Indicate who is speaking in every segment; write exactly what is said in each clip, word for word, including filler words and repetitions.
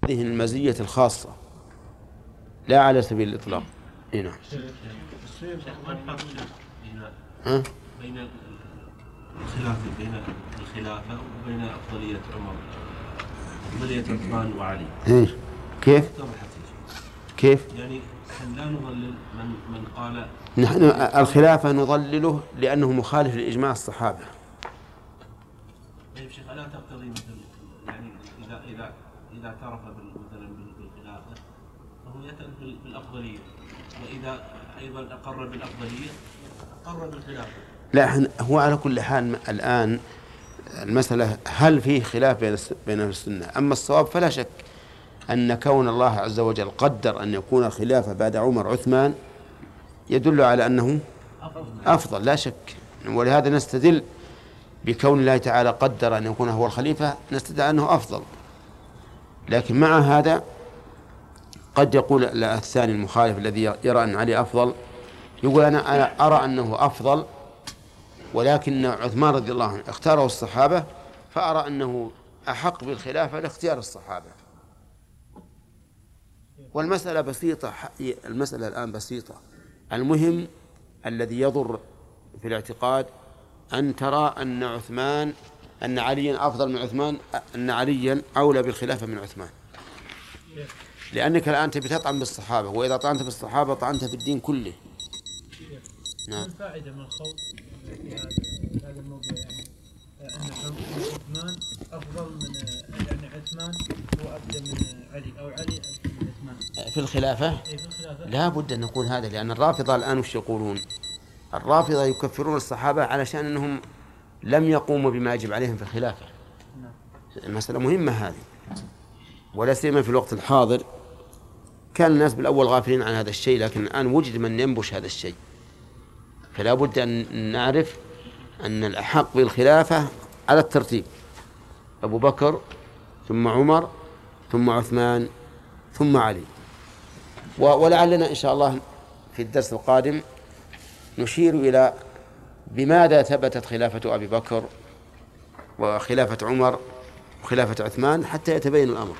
Speaker 1: هذه المزية الخاصة لا على سبيل الإطلاق. هنا ها؟
Speaker 2: بين الخلاف بين الخلافة وبين أفضلية عمر أفضلية عثمان وعلي.
Speaker 1: إيه؟ كيف؟ كيف؟
Speaker 2: يعني نحن لا نضلل من من قال
Speaker 1: نحن الخلافة نضلله لأنه مخالف لإجماع الصحابة.
Speaker 2: طيب شيخ، ألا تقتضي مثل يعني إذا إذا إذا اعترف مثلا بالخلافة فهو يأتي بالأفضلية، وإذا أيضا أقر بالأفضلية أقر بالخلافة.
Speaker 1: لا، هو على كل حال الآن المسألة هل فيه خلاف بين بين السنة؟ أما الصواب فلا شك أن كون الله عز وجل قدر أن يكون الخلافة بعد عمر عثمان يدل على أنه أفضل لا شك. ولهذا نستدل بكون الله تعالى قدر أن يكون هو الخليفة، نستدل أنه أفضل. لكن مع هذا قد يقول الثاني المخالف الذي يرى أن علي أفضل، يقول أنا أرى أنه أفضل ولكن عثمان رضي الله عنه اختاره الصحابة، فأرى أنه أحق بالخلافة لاختيار الصحابة. والمسألة بسيطة، المسألة الآن بسيطة. المهم الذي يضر في الاعتقاد أن ترى أن عثمان أن عليا أفضل من عثمان، أن عليا أولى بالخلافة من عثمان، لأنك الآن تبي تطعن بالصحابة، وإذا طعنت بالصحابة طعنت في الدين كله.
Speaker 3: نعم. الفائدة من الخوض في هذا الموضوع يعني أن عثمان أفضل من يعني عثمان هو أفضل من علي أو علي أفضل من عثمان
Speaker 1: في الخلافة.
Speaker 3: في الخلافة لا
Speaker 1: بد أن نقول هذا، لأن الرافضة الآن وش يقولون؟ الرافضة يكفرون الصحابة علشان أنهم لم يقوموا بما يجب عليهم في الخلافة. المسألة مهمة هذه، ولا سيما في الوقت الحاضر. كان الناس بالأول غافلين عن هذا الشيء، لكن الآن وجد من ينبش هذا الشيء، فلا بد أن نعرف أن الأحق بالخلافة على الترتيب أبو بكر ثم عمر ثم عثمان ثم علي. ولعلنا إن شاء الله في الدرس القادم نشير إلى بماذا ثبتت خلافة أبي بكر وخلافة عمر وخلافة عثمان حتى يتبين الأمر.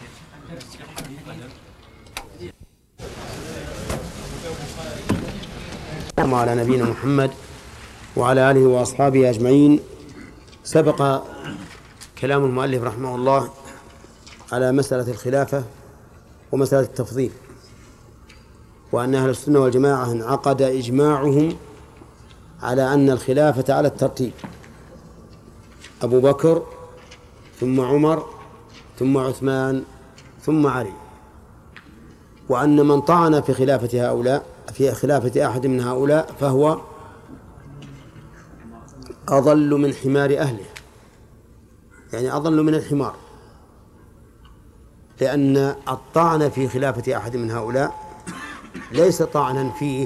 Speaker 1: على نبينا محمد وعلى آله وأصحابه أجمعين. سبق كلام المؤلف رحمه الله على مسألة الخلافة ومسألة التفضيل، وأن أهل السنة والجماعة انعقد إجماعهم على أن الخلافة على الترتيب، أبو بكر ثم عمر ثم عثمان ثم علي، وأن من طعن في خلافة هؤلاء في خلافة أحد من هؤلاء فهو أضل من حمار أهله، يعني أضل من الحمار، لأن الطعن في خلافة أحد من هؤلاء ليس طعنا فيه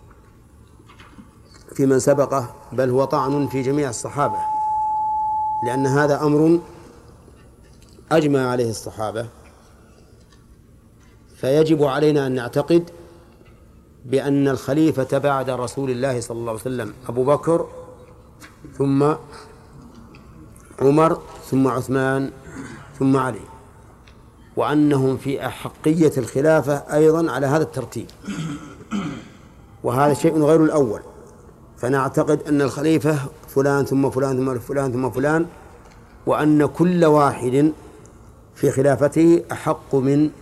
Speaker 1: في من سبقه، بل هو طعن في جميع الصحابة، لأن هذا أمر أجمع عليه الصحابة. فيجب علينا أن نعتقد بأن الخليفة بعد رسول الله صلى الله عليه وسلم أبو بكر ثم عمر ثم عثمان ثم علي، وأنهم في أحقية الخلافة أيضا على هذا الترتيب، وهذا شيء غير الأول. فنعتقد أن الخليفة فلان ثم فلان ثم فلان ثم فلان، وأن كل واحد في خلافته أحق من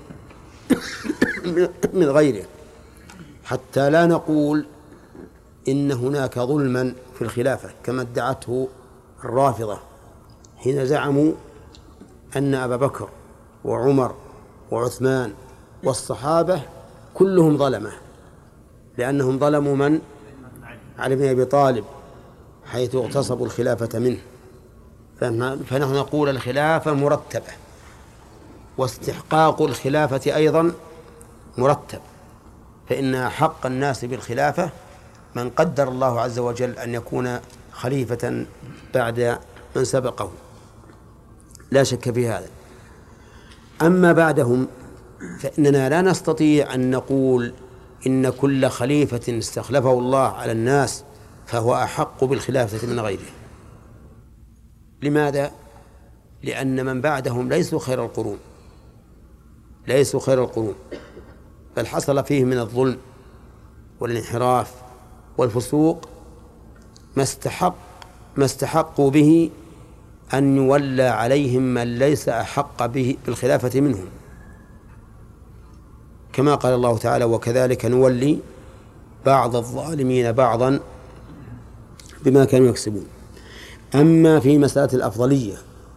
Speaker 1: من غيره، حتى لا نقول إن هناك ظلما في الخلافة كما ادعته الرافضة حين زعموا أن أبا بكر وعمر وعثمان والصحابة كلهم ظلمة، لأنهم ظلموا من؟ علي بن أبي طالب حيث اغتصبوا الخلافة منه. فنحن نقول الخلافة مرتبة، واستحقاق الخلافة أيضا مرتب، فإن حق الناس بالخلافة من قدر الله عز وجل أن يكون خليفة بعد من سبقه، لا شك في هذا. أما بعدهم فإننا لا نستطيع أن نقول إن كل خليفة استخلفه الله على الناس فهو أحق بالخلافة من غيره. لماذا؟ لأن من بعدهم ليسوا خير القرون، ليسوا خير القرون، بل حصل فيه من الظلم والانحراف والفسوق ما استحق ما استحقوا به أن يولى عليهم من ليس أحق به بالخلافة منهم، كما قال الله تعالى: وكذلك نولي بعض الظالمين بعضا بما كانوا يكسبون. أما في مسألة الأفضلية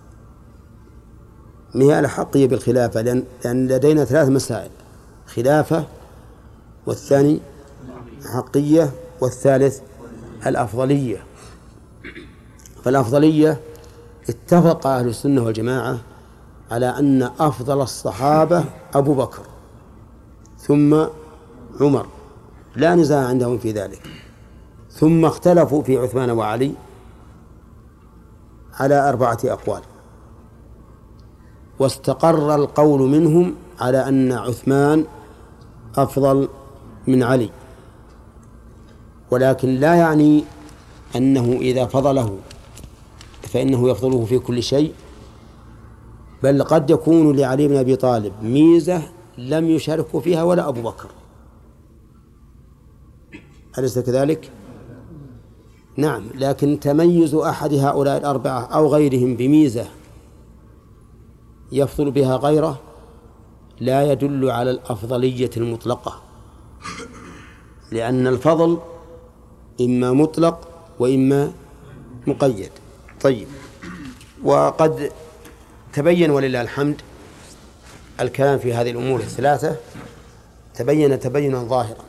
Speaker 1: ما هي الأحقية بالخلافة، لأن لدينا ثلاث مسائل: خلافة، والثاني حقية، والثالث الأفضلية. فالأفضلية اتفق أهل السنة والجماعة على أن أفضل الصحابة أبو بكر ثم عمر، لا نزاع عندهم في ذلك. ثم اختلفوا في عثمان وعلي على أربعة أقوال، واستقر القول منهم على أن عثمان أفضل من علي، ولكن لا يعني أنه إذا فضله فإنه يفضله في كل شيء، بل قد يكون لعلي بن أبي طالب ميزة لم يشاركه فيها ولا أبو بكر، أليس كذلك؟ نعم، لكن تميز أحد هؤلاء الأربعة أو غيرهم بميزة يفضل بها غيره لا يدل على الأفضلية المطلقة، لأن الفضل إما مطلق وإما مقيد. طيب، وقد تبين ولله الحمد الكلام في هذه الأمور الثلاثة، تبين تبينا ظاهرا.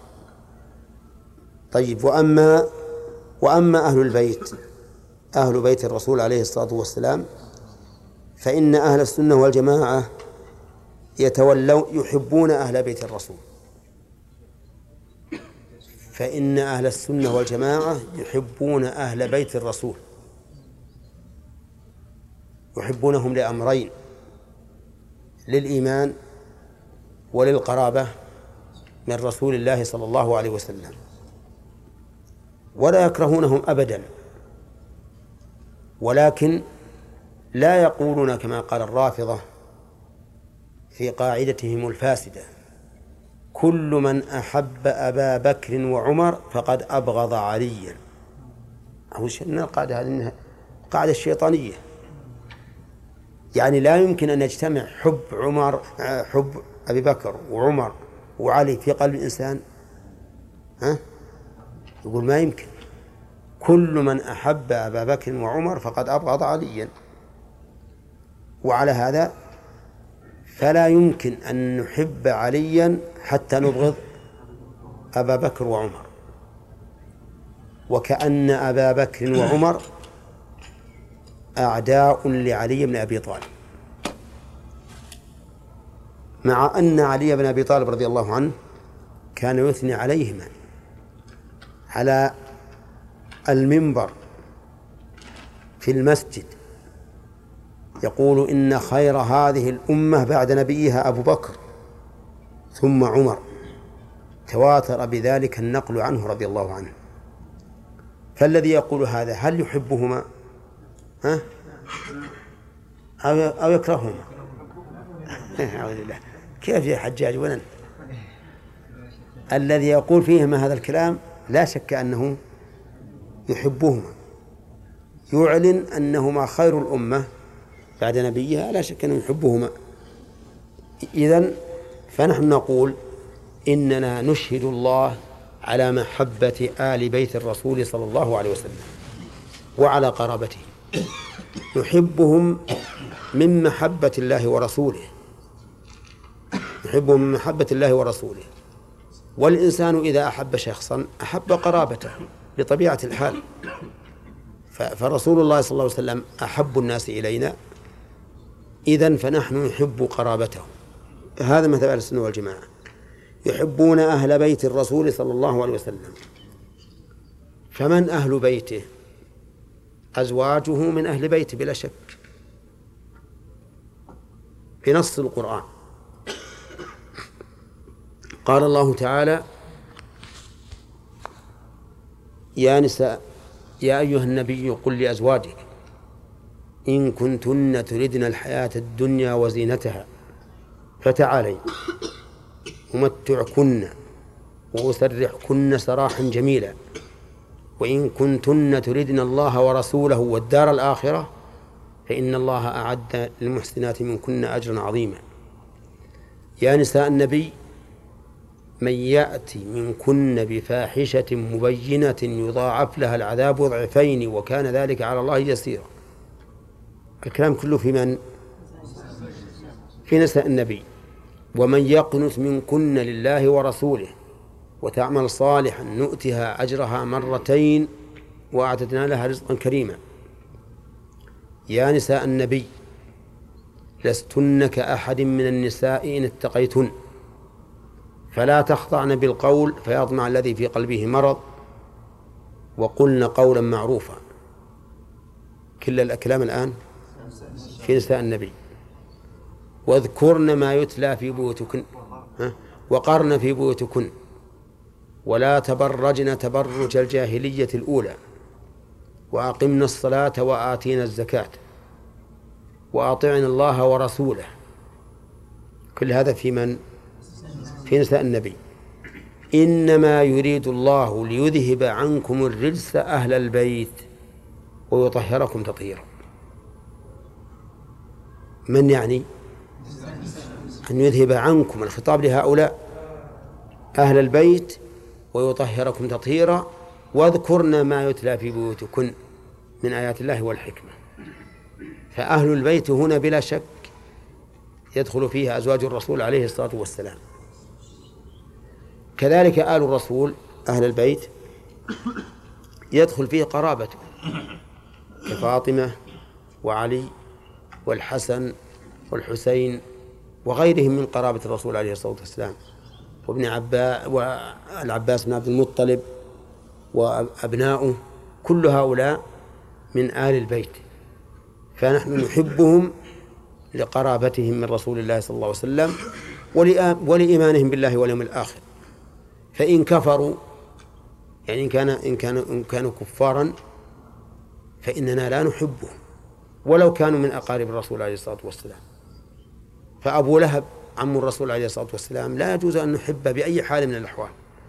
Speaker 1: طيب، وأما وأما أهل البيت أهل بيت الرسول عليه الصلاة والسلام فإن أهل السنة والجماعة يتولوا يحبون أهل بيت الرسول فإن أهل السنة والجماعة يحبون أهل بيت الرسول، يحبونهم لأمرين: للإيمان وللقرابة من رسول الله صلى الله عليه وسلم، ولا يكرهونهم أبدا، ولكن لا يقولون كما قال الرافضة في قاعدتهم الفاسدة: كل من أحب أبا بكر وعمر فقد أبغض عليا. أو القاعدة هذه قاعدة الشيطانية، يعني لا يمكن أن يجتمع حب عمر حب أبي بكر وعمر وعلي في قلب الإنسان، ها؟ يقول ما يمكن. كل من أحب أبا بكر وعمر فقد أبغض عليا، وعلى هذا فلا يمكن أن نحب عليا حتى نبغض أبا بكر وعمر، وكأن أبا بكر وعمر أعداء لعلي بن أبي طالب، مع أن علي بن أبي طالب رضي الله عنه كان يثني عليهما على المنبر في المسجد، يقول: إن خير هذه الأمة بعد نبيها أبو بكر ثم عمر. تواتر بذلك النقل عنه رضي الله عنه. فالذي يقول هذا هل يحبهما ها؟ أو يكرههما؟ أعوذ بالله، كيف يا حجاج ولن؟ الذي يقول فيهما هذا الكلام لا شك أنه يحبهما، يعلن أنهما خير الأمة بعد نبيها، لا شك أنه يحبهما. إذن فنحن نقول إننا نشهد الله على محبة آل بيت الرسول صلى الله عليه وسلم وعلى قرابته، نحبهم من محبة الله ورسوله، نحبهم من محبة الله ورسوله. والإنسان إذا أحب شخصا أحب قرابته بطبيعة الحال، فرسول الله صلى الله عليه وسلم أحب الناس إلينا، إذن فنحن نحب قرابته. هذا مثل أهل السنة والجماعة، يحبون أهل بيت الرسول صلى الله عليه وسلم. فمن أهل بيته؟ أزواجه من أهل بيته بلا شك بنص القرآن. قال الله تعالى: يا نساء يا أيها النبي قل لأزواجك إن كنتن تردن الحياة الدنيا وزينتها فتعالي أمتعكن وأسرحكن سراحا جميلا وإن كنتن تردن الله ورسوله والدار الآخرة فإن الله أعد للمحسنات منكن أجرا عظيما. يا نساء النبي من يأتي منكن بفاحشة مبينة يضاعف لها العذاب ضعفين وكان ذلك على الله يسيرا. الكلام كله في من؟ في نساء النبي. ومن يقنت منكن لله ورسوله وتعمل صالحا نؤتها أجرها مرتين وأعتدنا لها رزقا كريما. يا نساء النبي لستن كأحد من النساء إن اتقيتن فلا تخضعن بالقول فيطمع الذي في قلبه مرض وقلن قولا معروفا. كل الأكلام الآن في نساء النبي. واذكرن ما يتلى في بيوتكن وقرن في بيوتكن ولا تبرجن تبرج الجاهلية الأولى وأقمنا الصلاة وآتينا الزكاة وأطعنا الله ورسوله. كل هذا في من؟ في نساء النبي. إنما يريد الله ليذهب عنكم الرجس أهل البيت ويطهركم تطهيرا. من يعني؟ أن يذهب عنكم، الخطاب لهؤلاء أهل البيت ويطهركم تطهيرا. واذكرن ما يتلى في بيوتكن من آيات الله والحكمة. فأهل البيت هنا بلا شك يدخل فيها أزواج الرسول عليه الصلاة والسلام. كذلك آل الرسول أهل البيت يدخل فيه قرابته كفاطمة وعلي والحسن والحسين وغيرهم من قرابة الرسول عليه الصلاة والسلام وابن عباس والعباس بن عبد المطلب وأبناؤه. كل هؤلاء من آل البيت فنحن نحبهم لقرابتهم من رسول الله صلى الله عليه وسلم ولإيمانهم بالله واليوم الآخر. فإن كفروا يعني إن كان إن كانوا إن كانوا كفارا فإننا لا نحبهم ولو كانوا من أقارب الرسول عليه الصلاة والسلام. فأبو لهب عم الرسول عليه الصلاة والسلام لا يجوز أن نحبه بأي حال من الأحوال،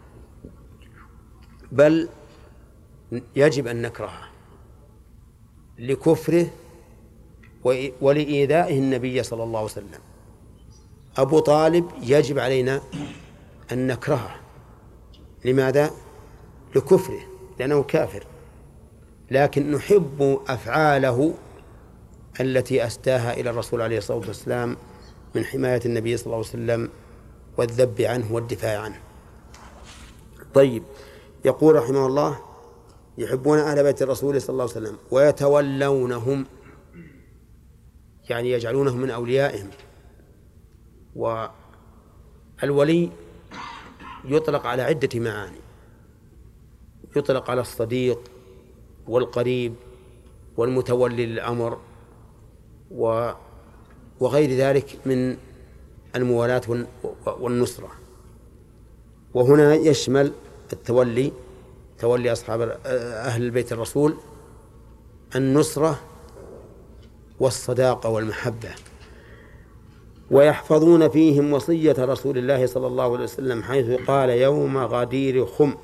Speaker 1: بل يجب أن نكرهه لكفره ولإيذائه النبي صلى الله عليه وسلم. أبو طالب يجب علينا أن نكرهه. لماذا؟ لكفره لأنه كافر، لكن نحب أفعاله التي أسداها إلى الرسول عليه الصلاة والسلام من حماية النبي صلى الله عليه وسلم والذب عنه والدفاع عنه. طيب، يقول رحمه الله يحبون أهل بيت الرسول صلى الله عليه وسلم ويتولونهم يعني يجعلونهم من أوليائهم. والولي يطلق على عدة معاني، يطلق على الصديق والقريب والمتولي للأمر وغير ذلك من الموالاة والنصرة. وهنا يشمل التولي تولي أصحاب أهل البيت الرسول النصرة والصداقة والمحبة. ويحفظون فيهم وصية رسول الله صلى الله عليه وسلم حيث قال يوم غدير خم.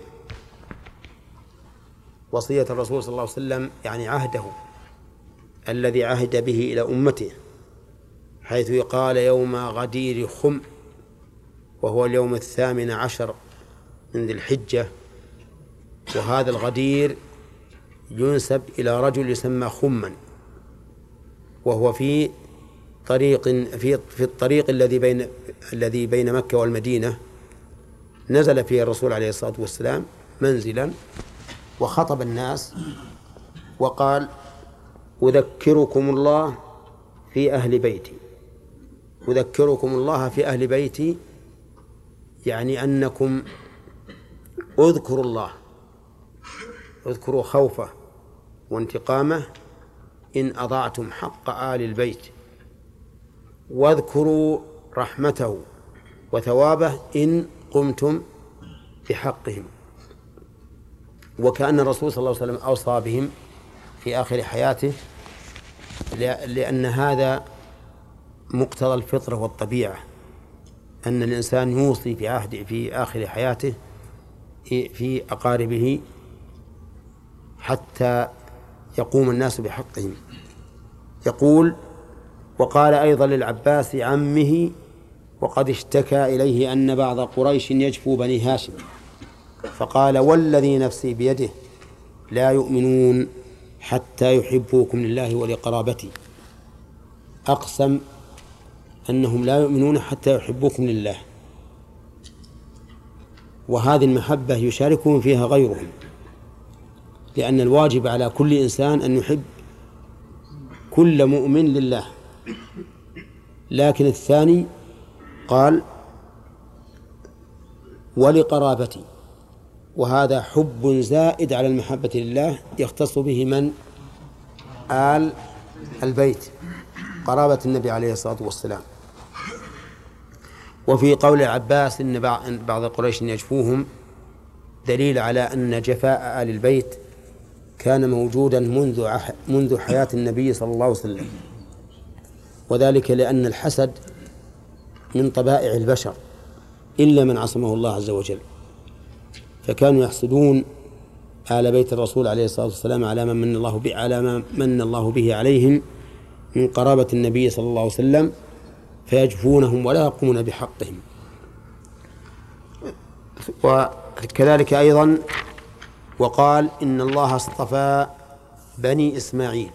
Speaker 1: وصية الرسول صلى الله عليه وسلم يعني عهده الذي عهد به إلى أمته، حيث قال يوم غدير خم وهو اليوم الثامن عشر من ذي الحجة. وهذا الغدير ينسب إلى رجل يسمى خما، وهو في طريق في في الطريق الذي بين الذي بين مكة والمدينة. نزل فيه الرسول عليه الصلاة والسلام منزلا وخطب الناس وقال أذكركم الله في أهل بيتي. أذكركم الله في أهل بيتي يعني أنكم اذكروا الله، اذكروا خوفه وانتقامه إن أضعتم حق آل البيت، واذكروا رحمته وثوابه إن قمتم بحقهم. وكأن الرسول صلى الله عليه وسلم أوصى بهم في آخر حياته، لأن هذا مقتضى الفطرة والطبيعة أن الإنسان يوصي في عهد في آخر حياته في أقاربه حتى يقوم الناس بحقهم. يقول: وقال أيضا للعباس عمه وقد اشتكى إليه أن بعض قريش يجفو بني هاشم، فقال: والذي نفسي بيده لا يؤمنون حتى يحبوكم لله ولقرابتي. أقسم أنهم لا يؤمنون حتى يحبوكم لله، وهذه المحبة يشاركهم فيها غيرهم، لأن الواجب على كل إنسان أن يحب كل مؤمن لله. لكن الثاني قال: ولقرابتي، وهذا حب زائد على المحبة لله يختص به من؟ آل البيت، قرابة النبي عليه الصلاة والسلام. وفي قول العباس إن بعض قريش يجفوهم دليل على أن جفاء آل البيت كان موجودا منذ منذ حياة النبي صلى الله عليه وسلم، وذلك لأن الحسد من طبائع البشر إلا من عصمه الله عز وجل، فكانوا يحسدون آل بيت الرسول عليه الصلاة والسلام على ما من الله به على ما من الله به عليهم من قرابة النبي صلى الله عليه وسلم، فيجفونهم ولا يقومون بحقهم. وكذلك أيضا وقال: إن الله اصطفى بني إسماعيل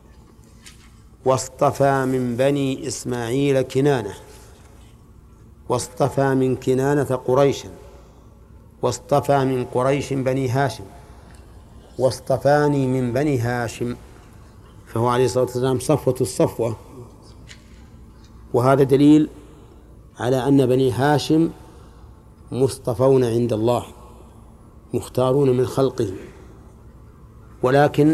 Speaker 1: واصطفى من بني إسماعيل كنانة واصطفى من كنانة قريشا واصطفى من قريش بني هاشم واصطفاني من بني هاشم. فهو عليه الصلاة والسلام صفوة الصفوة، وهذا دليل على أن بني هاشم مصطفون عند الله مختارون من خلقه. ولكن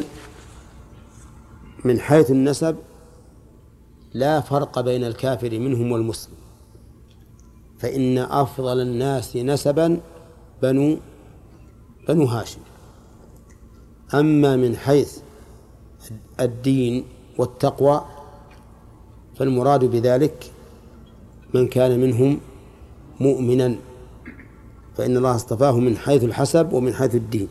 Speaker 1: من حيث النسب لا فرق بين الكافر منهم والمسلم، فإن أفضل الناس نسبا بنو بنو هاشم. أما من حيث الدين والتقوى فالمراد بذلك من كان منهم مؤمنا، فإن الله اصطفاه من حيث الحسب ومن حيث الدين.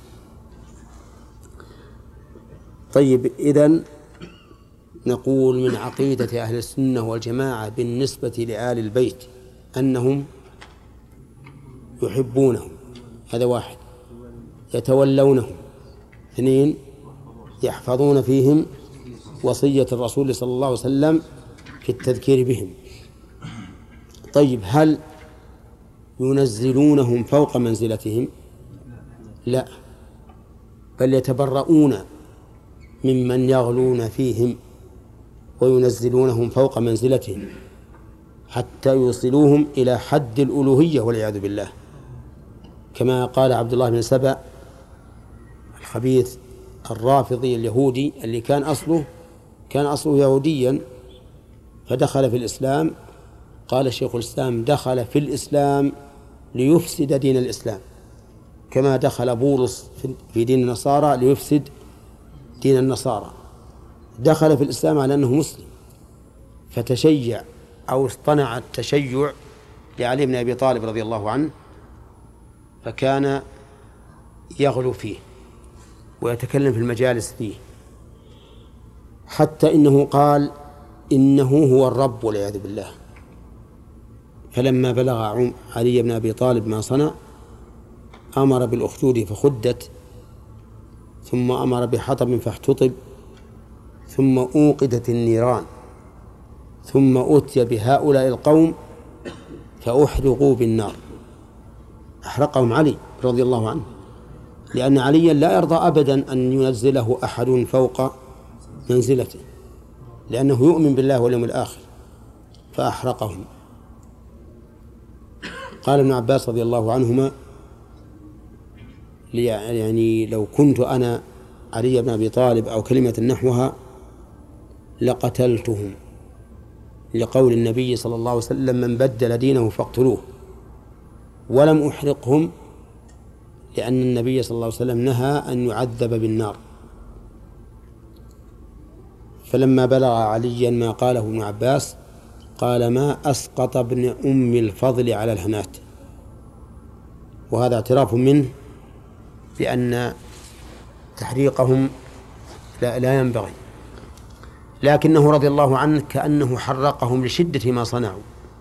Speaker 1: طيب، إذن نقول من عقيدة أهل السنة والجماعة بالنسبة لآل البيت أنهم يحبونهم، هذا واحد، يتولونهم، اثنين، يحفظون فيهم وصية الرسول صلى الله عليه وسلم في التذكير بهم. طيب، هل ينزلونهم فوق منزلتهم؟ لا، بل يتبرؤون ممن يغلون فيهم وينزلونهم فوق منزلتهم حتى يوصلوهم إلى حد الألوهية والعياذ بالله، كما قال عبد الله بن سبأ الخبيث الرافضي اليهودي اللي كان أصله كان أصله يهوديا فدخل في الإسلام. قال شيخ الإسلام: دخل في الإسلام ليفسد دين الإسلام، كما دخل بولس في دين النصارى ليفسد دين النصارى. دخل في الإسلام على أنه مسلم، فتشيع أو اصطنع التشيع لعلي بن أبي طالب رضي الله عنه، فكان يغلو فيه ويتكلم في المجالس فيه، حتى إنه قال إنه هو الرب والعياذ بالله. فلما بلغ علي بن أبي طالب ما صنع أمر بالأخدود فخدت، ثم أمر بحطب فاحتطب، ثم أوقدت النيران، ثم أتي بهؤلاء القوم فأحرقوا بالنار. أحرقهم علي رضي الله عنه، لأن عليا لا يرضى أبدا أن ينزله أحد فوق منزلته، لأنه يؤمن بالله واليوم الآخر، فأحرقهم. قال ابن عباس رضي الله عنهما: يعني لو كنت أنا علي بن أبي طالب أو كلمة نحوها لقتلتهم، لقول النبي صلى الله عليه وسلم: من بدل دينه فاقتلوه. ولم أحرقهم لأن النبي صلى الله عليه وسلم نهى أن يعذب بالنار. فلما بلغ عليا ما قاله ابن عباس قال ما أسقط ابن أم الفضل على الهنات، وهذا اعتراف منه بأن تحريقهم لا, لا ينبغي، لكنه رضي الله عنه كأنه حرقهم لشدة ما صنعوا،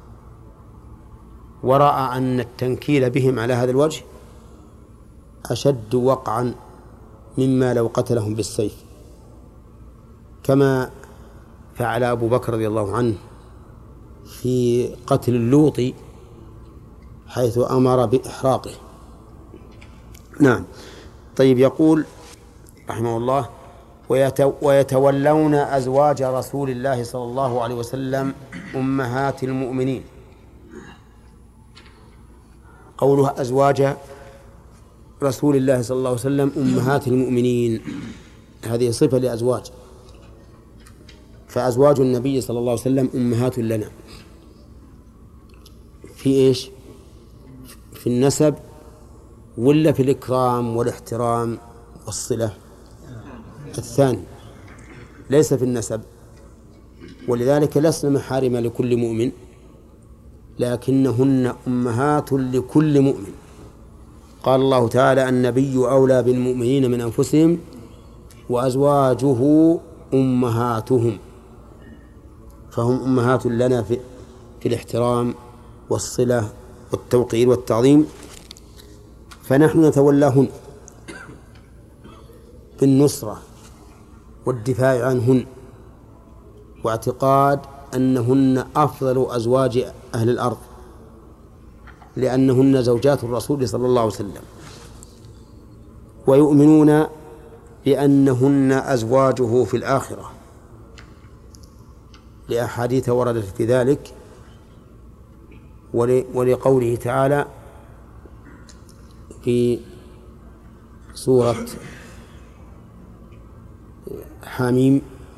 Speaker 1: ورأى أن التنكيل بهم على هذا الوجه أشد وقعا مما لو قتلهم بالسيف، كما فعل أبو بكر رضي الله عنه في قتل اللوط حيث أمر بإحراقه. نعم. طيب، يقول رحمه الله ويتولون أزواج رسول الله صلى الله عليه وسلم أمهات المؤمنين. قولها أزواج رسول الله صلى الله عليه وسلم أمهات المؤمنين، هذه صفة لأزواج، فأزواج النبي صلى الله عليه وسلم أمهات لنا في إيش؟ في النسب ولا في الإكرام والاحترام والصلة؟ الثاني، ليس في النسب، ولذلك لسنا محارم لكل مؤمن، لكنهن أمهات لكل مؤمن. قال الله تعالى النبي أولى بالمؤمنين من أنفسهم وأزواجه أمهاتهم، فهم أمهات لنا في, في الاحترام والصلة والتوقير والتعظيم، فنحن نتولاهن بالنصرة والدفاع عنهن، واعتقاد أنهن أفضل أزواج أهل الأرض لأنهن زوجات الرسول صلى الله عليه وسلم، ويؤمنون بأنهن أزواجه في الآخرة لأحاديث وردت في ذلك، ولقوله تعالى في سورة حميم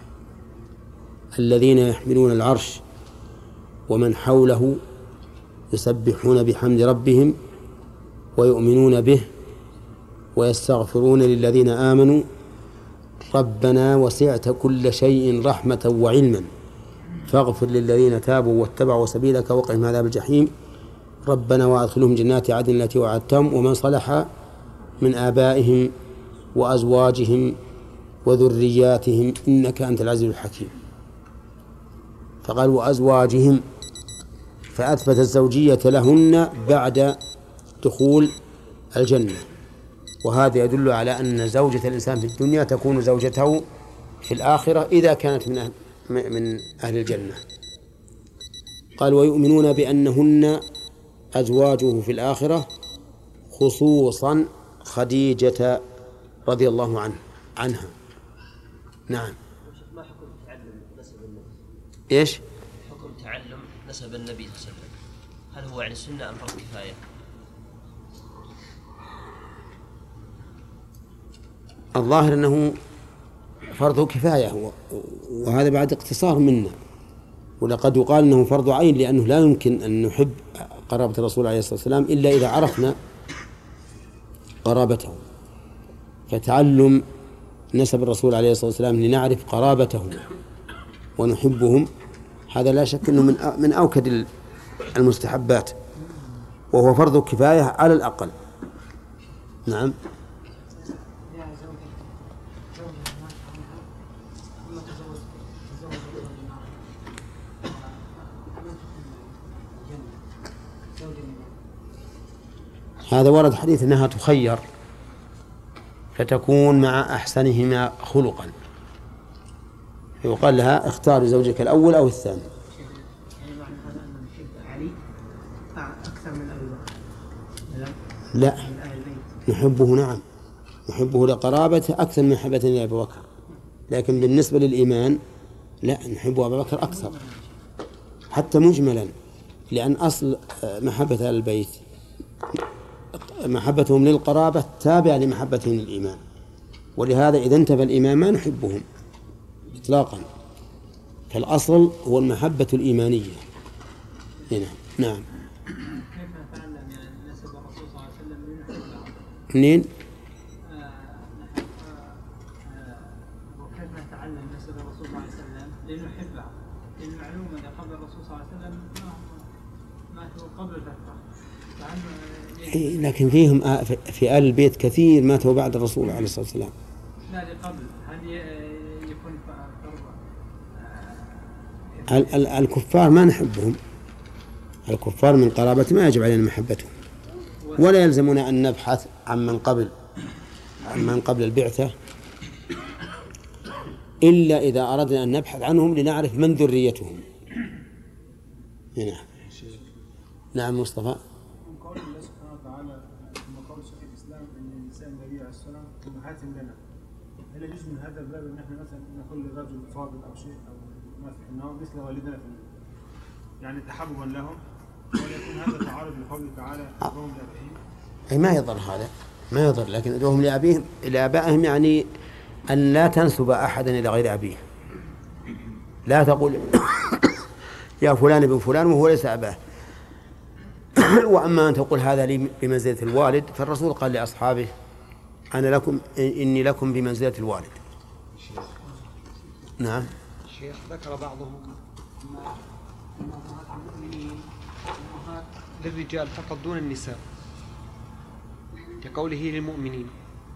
Speaker 1: الذين يحملون العرش ومن حوله يسبحون بحمد ربهم ويؤمنون به ويستغفرون للذين آمنوا ربنا وسعت كل شيء رحمة وعلما فاغفر للذين تابوا واتبعوا سبيلك وقهم عذاب الجحيم ربنا وأدخلهم جنات عدن التي وعدتهم ومن صلح من آبائهم وأزواجهم وذرياتهم إنك أنت العزيز الحكيم. فقال وأزواجهم، فأثبت الزوجية لهن بعد دخول الجنة، وهذا يدل على أن زوجة الإنسان في الدنيا تكون زوجته في الآخرة إذا كانت من أهل, من أهل الجنة. قال ويؤمنون بأنهن أزواجه في الآخرة خصوصا خديجة رضي الله عنه عنها. نعم.
Speaker 4: ما حكم تعلم نسب النبي؟
Speaker 1: إيش؟
Speaker 4: حكم تعلم نسب النبي صلى الله عليه وسلم، هل هو يعني سنة أم فرض كفاية؟
Speaker 1: الظاهر أنه فرض كفاية، وهذا بعد اقتصار منا، ولقد يقال أنه فرض عين، لأنه لا يمكن أن نحب قرابة الرسول عليه الصلاة والسلام إلا إذا عرفنا قرابته، فتعلم نسب الرسول عليه الصلاة والسلام لنعرف قرابته ونحبهم، هذا لا شك أنه من من أوكد المستحبات، وهو فرض كفاية على الأقل. نعم. هذا ورد حديث أنها تخير فتكون مع أحسنهما خلقا، يقال لها اختار زوجك الأول أو الثاني.
Speaker 5: يعني معنى هذا أن نحب علي أكثر من أبي بكر؟
Speaker 1: لا، نحبه، نعم نحبه لقرابته أكثر من محبتنا لأبي بكر، لكن بالنسبة للإيمان لا، نحب أبا بكر أكثر حتى مجملا، لأن أصل محبة أهل البيت محبتهم للقرابة تابعة لمحبتهم للإيمان، ولهذا إذا انتفى الإيمان ما نحبهم إطلاقا، فالأصل هو المحبة الإيمانية هنا. نعم.
Speaker 5: كيف نتعلم يعني نسب الرسول صلى الله عليه وسلم لنحبه؟
Speaker 1: منين؟
Speaker 5: وكيف نتعلم نسب الرسول صلى الله عليه وسلم لنحبه؟
Speaker 3: المعلومة أن قبل الرسول صلى الله عليه وسلم ماتوا قبل الفترة.
Speaker 1: لكن فيهم آ- في آل البيت كثير ماتوا بعد الرسول عليه الصلاة والسلام.
Speaker 3: لا قبل هل يكون
Speaker 1: ال- ال- الكفار ما نحبهم، الكفار من قرابة ما يجب علينا محبتهم، ولا يلزمنا أن نبحث عن من قبل عن من قبل البعثة إلا إذا أردنا أن نبحث عنهم لنعرف من ذريتهم. هنا نعم مصطفى.
Speaker 6: من قول الله سبحانه وتعالى ثم قول شيخ الاسلام ان نساء النبي عليه الصلاه والسلام امهات لنا، هل يجوز من هذا الباب ان احنا مثلا نقول للرجل فاضل او شيء او ما في انه مثل والدنا في يعني تحببا لهم، ولا يكون هذا تعارض لقوله تعالى ادعوهم لابائهم؟
Speaker 1: أي ما يضر هذا، ما يضر، لكن ادعوهم لأبيهم لآبائهم يعني أن لا تنسب أحدا إلى غير أبيه. لا تقول يا فلان ابن فلان وهو ليس أباه. وأما أن تقول هذا لي بمنزلة الوالد، فالرسول قال لأصحابه أنا لكم إني لكم بمنزلة الوالد. نعم.
Speaker 7: الشيخ ذكر بعضهم أن أمهات المؤمنين أمهات للرجال فقط دون النساء كقوله للمؤمنين.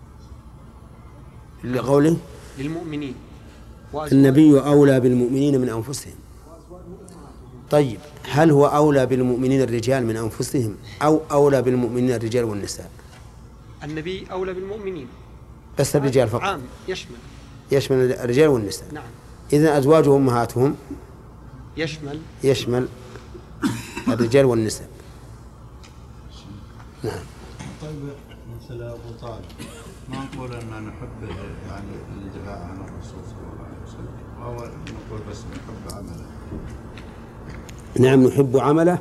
Speaker 1: لقوله
Speaker 7: للمؤمنين
Speaker 1: النبي أولى بالمؤمنين من أنفسهم. طيب هل هو أولى بالمؤمنين الرجال من أنفسهم أو أولى بالمؤمنين الرجال والنساء؟
Speaker 7: النبي أولى بالمؤمنين
Speaker 1: بس الرجال فقط.
Speaker 7: عام يشمل
Speaker 1: يشمل الرجال والنساء.
Speaker 7: نعم.
Speaker 1: إذن أزواجهم أمهاتهم
Speaker 7: يشمل
Speaker 1: يشمل الرجال والنساء. نعم.
Speaker 8: طيب مثل أبو طالب ما نقول أن نحبه يعني الدفاع عن الرسول صلى الله عليه وسلم، أو نقول بس نحب عمله؟
Speaker 1: نعم نحب عمله،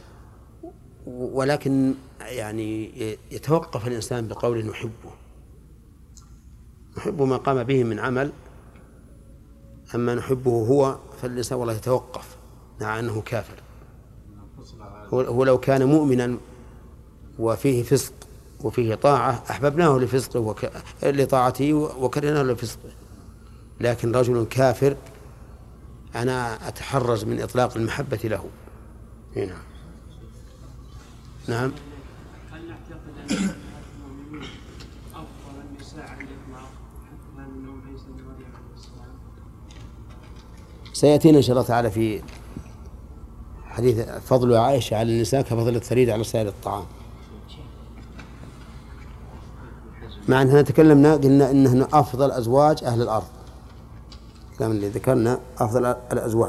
Speaker 1: ولكن يعني يتوقف الإنسان بقول نحبه نحب ما قام به من عمل، أما نحبه هو فالإنسان والله يتوقف مع أنه كافر. هو لو كان مؤمنا وفيه فسق وفيه طاعة أحببناه لفسقه وك... لطاعته وكرهناه لفسقه، لكن رجل كافر أنا أتحرز من إطلاق المحبة له. هنا. نعم.
Speaker 3: هل نعتقد أن المؤمنين أفضل النساء على الإطلاق حتى أنه ليس مريم عليه السلام؟
Speaker 1: سيأتينا إن شاء الله تعالى في حديث فضل عائشة على النساء كفضل الثريد على سائر الطعام. مع أننا تكلمنا قلنا إنهن أفضل أزواج أهل الأرض، كلام اللي ذكرنا أفضل الأزواج.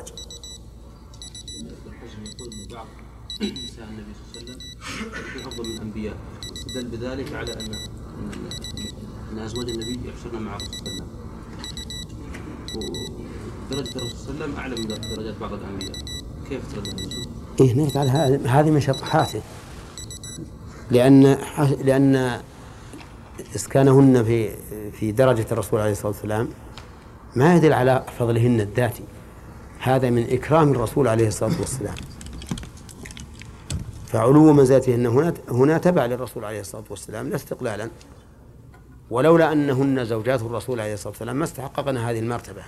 Speaker 2: يقول من بعض نساء النبي صلى الله عليه وسلم يكون أفضل من الأنبياء، واستدل بذلك على أن أن أزواج النبي يحشرن مع الرسول صلى الله عليه وسلم، ودرجة الرسول صلى الله عليه وسلم أعلى من درجات بعض الأنبياء. كيف ترد هذا الشيء؟
Speaker 1: إيه نرد على هذه هذه من شطحاته، لأن لأن إسكانهن في في درجة الرسول عليه الصلاة والسلام ما يدل على فضلهن الذاتي، هذا من إكرام الرسول عليه الصلاة والسلام، فعلو منزلتهن هنا هنا تبع للرسول عليه الصلاة والسلام لا استقلالا، ولولا أنهن زوجات الرسول عليه الصلاة والسلام ما استحققن هذه المرتبة،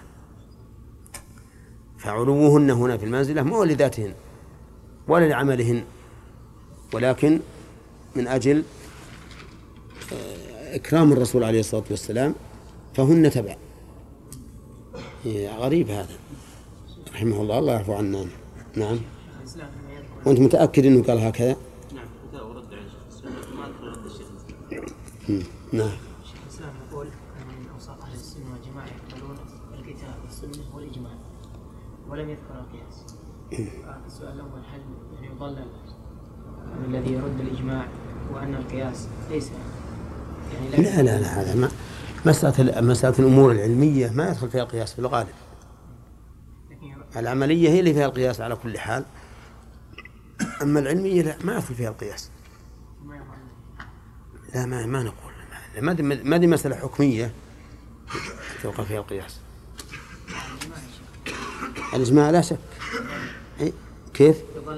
Speaker 1: فعلوهن هنا في المنزلة مو لذاتهن ولا لعملهن، ولكن من أجل إكرام الرسول عليه الصلاة والسلام فهن تبع. غريب هذا رحمه الله، الله يعفو عنا. نعم. وأنت متأكد أنه قال هكذا؟
Speaker 2: نعم. إذا ورد على الشيخ الإسلام ما أذكر رد الشيخ
Speaker 1: الإسلام. نعم.
Speaker 5: الشيخ الإسلام يقول أن من أوساط أهل السنة والجماعة يقبلون الكتاب والسنة والإجماع ولم يذكر القياس. السؤال الأول هل يعني يضلل الذي يرد الإجماع وأن القياس ليس يعني
Speaker 1: لا لا لا هذا ما مسألة مسألة الأمور العلمية ما يدخل فيها القياس في الغالب، العملية هي اللي فيها القياس على كل حال، أما العلمية لا ما يدخل فيها القياس. لا ما ما نقول ما دي ما دي مسألة حكمية توقع فيها القياس. الإجماع لا شك. كيف؟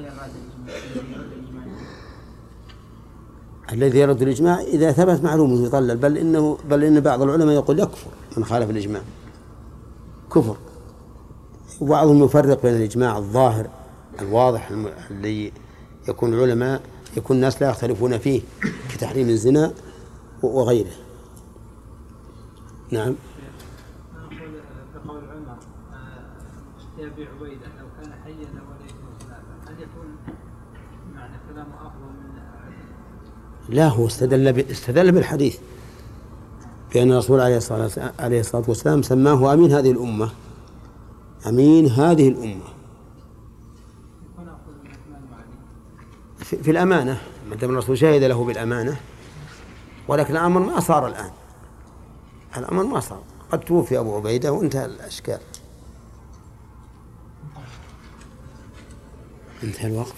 Speaker 1: الذي يرد الإجماع إذا ثبت معلومه يضلل، بل إنه بل إن بعض العلماء يقول يكفر من خالف الإجماع كفر، وبعضهم يفرق بين الإجماع الظاهر الواضح اللي يكون العلماء يكون الناس لا يختلفون فيه كتحريم الزنا وغيره. نعم.
Speaker 3: نقول بقول عمر يا أبي عبيدة لو كان حيا لوليته خلافة، هل يكون معنى كلامه أفضل من؟
Speaker 1: لا، هو استدل استدل بالحديث بأن الرسول عليه الصلاة عليه الصلاة والسلام سماه أمين هذه الأمة، أمين هذه الأمة في, في الأمانة، ما دام الرسول شهد له بالأمانة. ولكن الأمر ما صار الآن، الأمر ما صار، قد توفي أبو عبيدة وانتهى الأشكال، انتهى الوقت.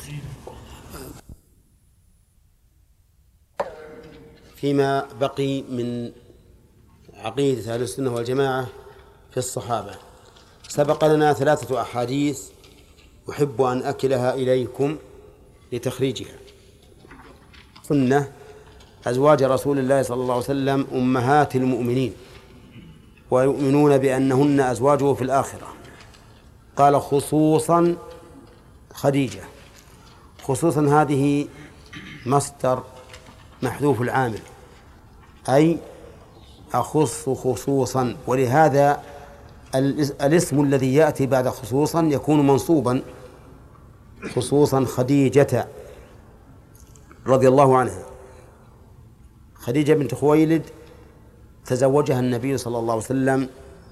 Speaker 1: فيما بقي من عقيدة أهل السنة والجماعة في الصحابة، سبق لنا ثلاثة أحاديث أحب أن أكلها إليكم لتخريجها. قلنا أزواج رسول الله صلى الله عليه وسلم أمهات المؤمنين ويؤمنون بأنهن أزواجه في الآخرة. قال خصوصا خديجة. خصوصا هذه مصدر محذوف العامل، أي أخص خصوصا، ولهذا الاسم الذي يأتي بعد خصوصا يكون منصوبا. خصوصا خديجة رضي الله عنها. خديجة بنت خويلد تزوجها النبي صلى الله عليه وسلم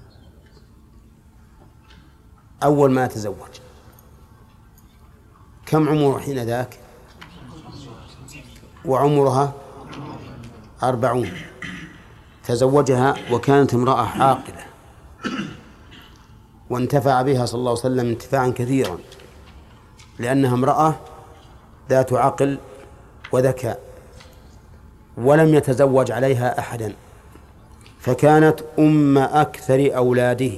Speaker 1: أول ما تزوج. كم عمره حين ذاك؟ وعمرها أربعون. تزوجها وكانت امرأة عاقلة، وانتفع بها صلى الله عليه وسلم انتفاعا كثيرا، لأنها امرأة ذات عقل وذكاء، ولم يتزوج عليها أحدا، فكانت أم أكثر أولاده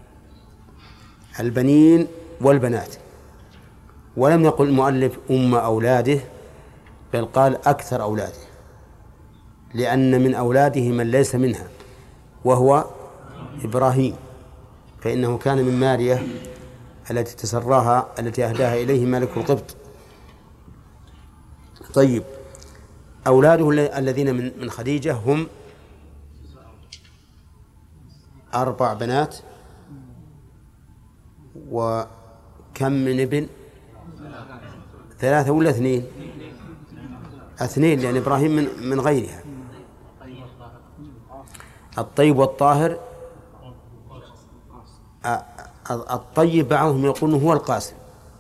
Speaker 1: البنين والبنات. ولم يقل المؤلف أم أولاده، بل قال أكثر أولاده، لأن من أولاده من ليس منها وهو إبراهيم، فإنه كان من مارية التي تسراها التي أهداها إليه ملك القبط. طيب، أولاده الذين من خديجة هم أربع بنات، وكم من ابن؟ ثلاثة ولا اثنين؟ اثنين، لأن إبراهيم من من غيرها. الطيب والطاهر. الطيب بعضهم يقول هو القاسم،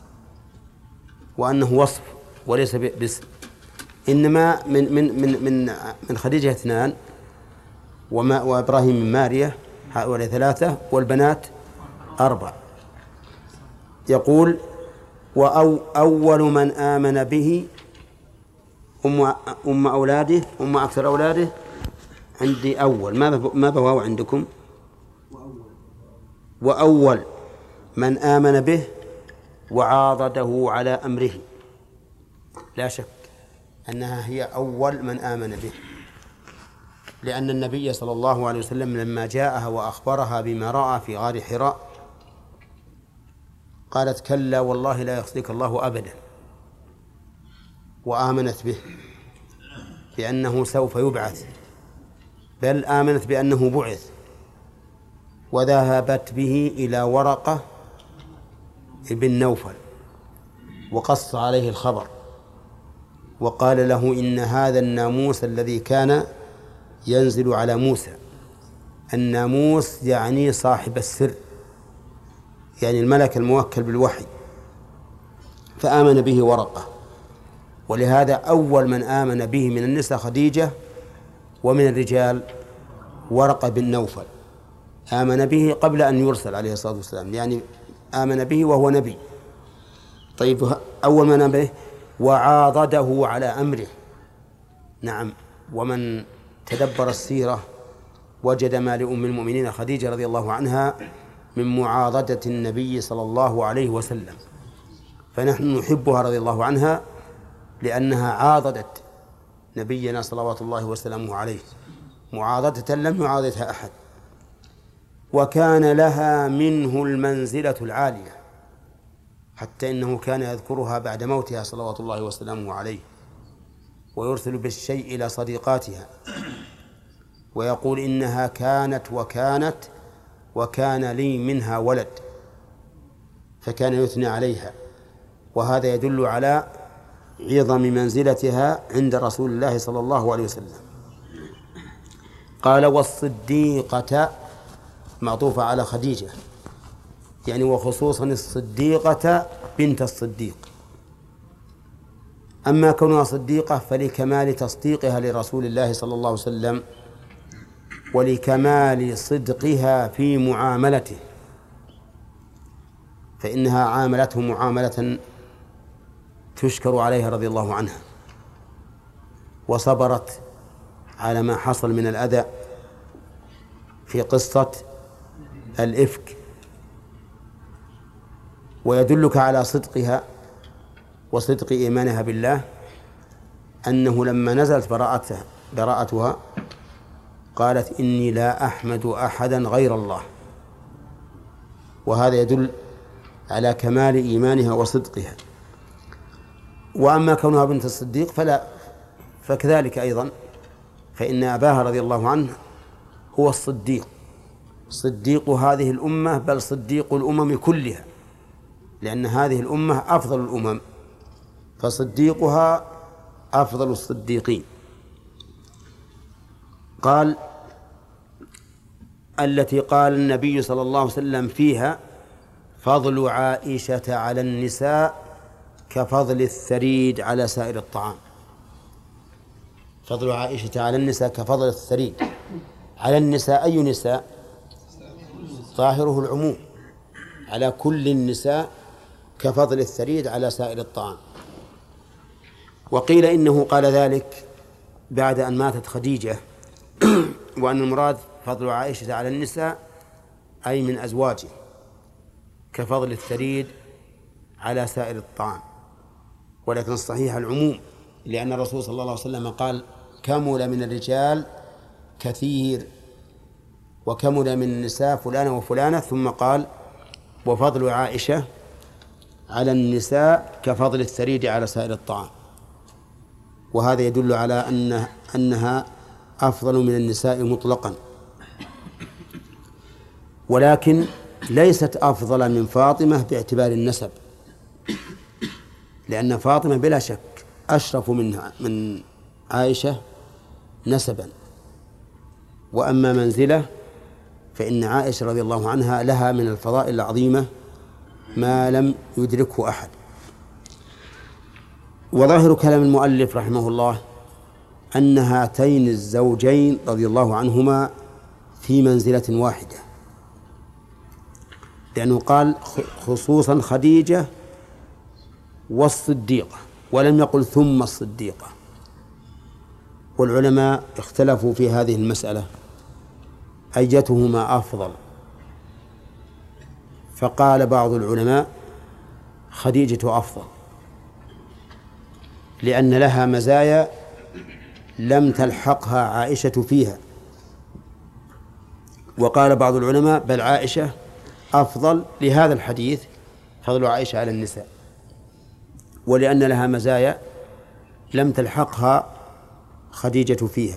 Speaker 1: وأنه وصف وليس باسم، إنما من من من من من خديجة اثنان، وما وإبراهيم من مارية، هؤلاء ثلاثة، والبنات أربع. يقول وأو أول من آمن به أم أم أولاده، أم أكثر أولاده. عندي أول، ما ما بواو عندكم؟ وأول من آمن به وعاضده على أمره. لا شك أنها هي أول من آمن به، لأن النبي صلى الله عليه وسلم لما جاءها وأخبرها بما رأى في غار حراء قالت كلا والله لا يخزيك الله أبدا، وآمنت به بأنه سوف يبعث، بل آمنت بأنه بعث، وذهبت به إلى ورقة ابن نوفل وقص عليه الخبر وقال له إن هذا الناموس الذي كان ينزل على موسى. الناموس يعني صاحب السر، يعني الملك الموكل بالوحي، فآمن به ورقة. ولهذا أول من آمن به من النساء خديجة، ومن الرجال ورقة بن نوفل، آمن به قبل أن يرسل عليه الصلاة والسلام، يعني آمن به وهو نبي. طيب، أول من آمن به وعاضده على أمره. نعم، ومن تدبر السيرة وجد ما لأم المؤمنين خديجة رضي الله عنها من معاضدة النبي صلى الله عليه وسلم، فنحن نحبها رضي الله عنها لأنها عاضدت نبينا صلوات الله وسلامه عليه معاضدة لم يعاضدها أحد. وكان لها منه المنزلة العالية، حتى إنه كان يذكرها بعد موتها صلوات الله وسلامه عليه، ويرسل بالشيء إلى صديقاتها ويقول إنها كانت وكانت وكان لي منها ولد، فكان يثني عليها، وهذا يدل على عظم منزلتها عند رسول الله صلى الله عليه وسلم. قال والصديقة معطوفة على خديجة، يعني وخصوصا الصديقة بنت الصديق. أما كونها صديقة فلكمال تصديقها لرسول الله صلى الله عليه وسلم ولكمال صدقها في معاملته، فإنها عاملته معاملة تشكر عليها رضي الله عنها، وصبرت على ما حصل من الأذى في قصة الإفك. ويدلك على صدقها وصدق إيمانها بالله أنه لما نزلت براءتها براءتها قالت إني لا أحمد أحدا غير الله، وهذا يدل على كمال إيمانها وصدقها. وأما كونها بنت الصديق فلا، فكذلك أيضا، فإن أباها رضي الله عنه هو الصديق، صديق هذه الأمة، بل صديق الأمم كلها، لأن هذه الأمة أفضل الأمم، فصديقها أفضل الصديقين. قال التي قال النبي صلى الله عليه وسلم فيها فضل عائشة على النساء كفضل الثريد على سائر الطعام. فضل عائشة على النساء كفضل الثريد على النساء. أي نساء؟ ظاهره العموم، على كل النساء كفضل الثريد على سائر الطعام. وقيل إنه قال ذلك بعد أن ماتت خديجة، وأن المراد فضل عائشة على النساء أي من أزواجه كفضل الثريد على سائر الطعام، ولكن الصحيح العموم، لأن الرسول صلى الله عليه وسلم قال كمل من الرجال كثير وكمل من النساء فلانة وفلانة، ثم قال وفضل عائشة على النساء كفضل الثريد على سائر الطعام، وهذا يدل على أن أنها أفضل من النساء مطلقا، ولكن ليست أفضل من فاطمة باعتبار النسب، لأن فاطمة بلا شك أشرف منها من عائشة نسبا، وأما منزلة فإن عائشة رضي الله عنها لها من الفضائل العظيمة ما لم يدركه أحد. وظاهر كلام المؤلف رحمه الله أن هاتين الزوجين رضي الله عنهما في منزلة واحدة، لأنه قال خصوصا خديجة والصديقة ولم يقل ثم الصديقة. والعلماء اختلفوا في هذه المسألة أيتهما أفضل، فقال بعض العلماء خديجة أفضل لأن لها مزايا لم تلحقها عائشة فيها، وقال بعض العلماء بل عائشة أفضل لهذا الحديث فضل عائشة على النساء، ولأن لها مزايا لم تلحقها خديجة فيها.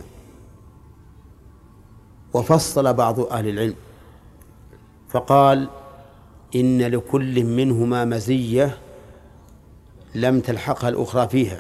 Speaker 1: وفصل بعض أهل العلم فقال إن لكل منهما مزية لم تلحقها الأخرى فيها.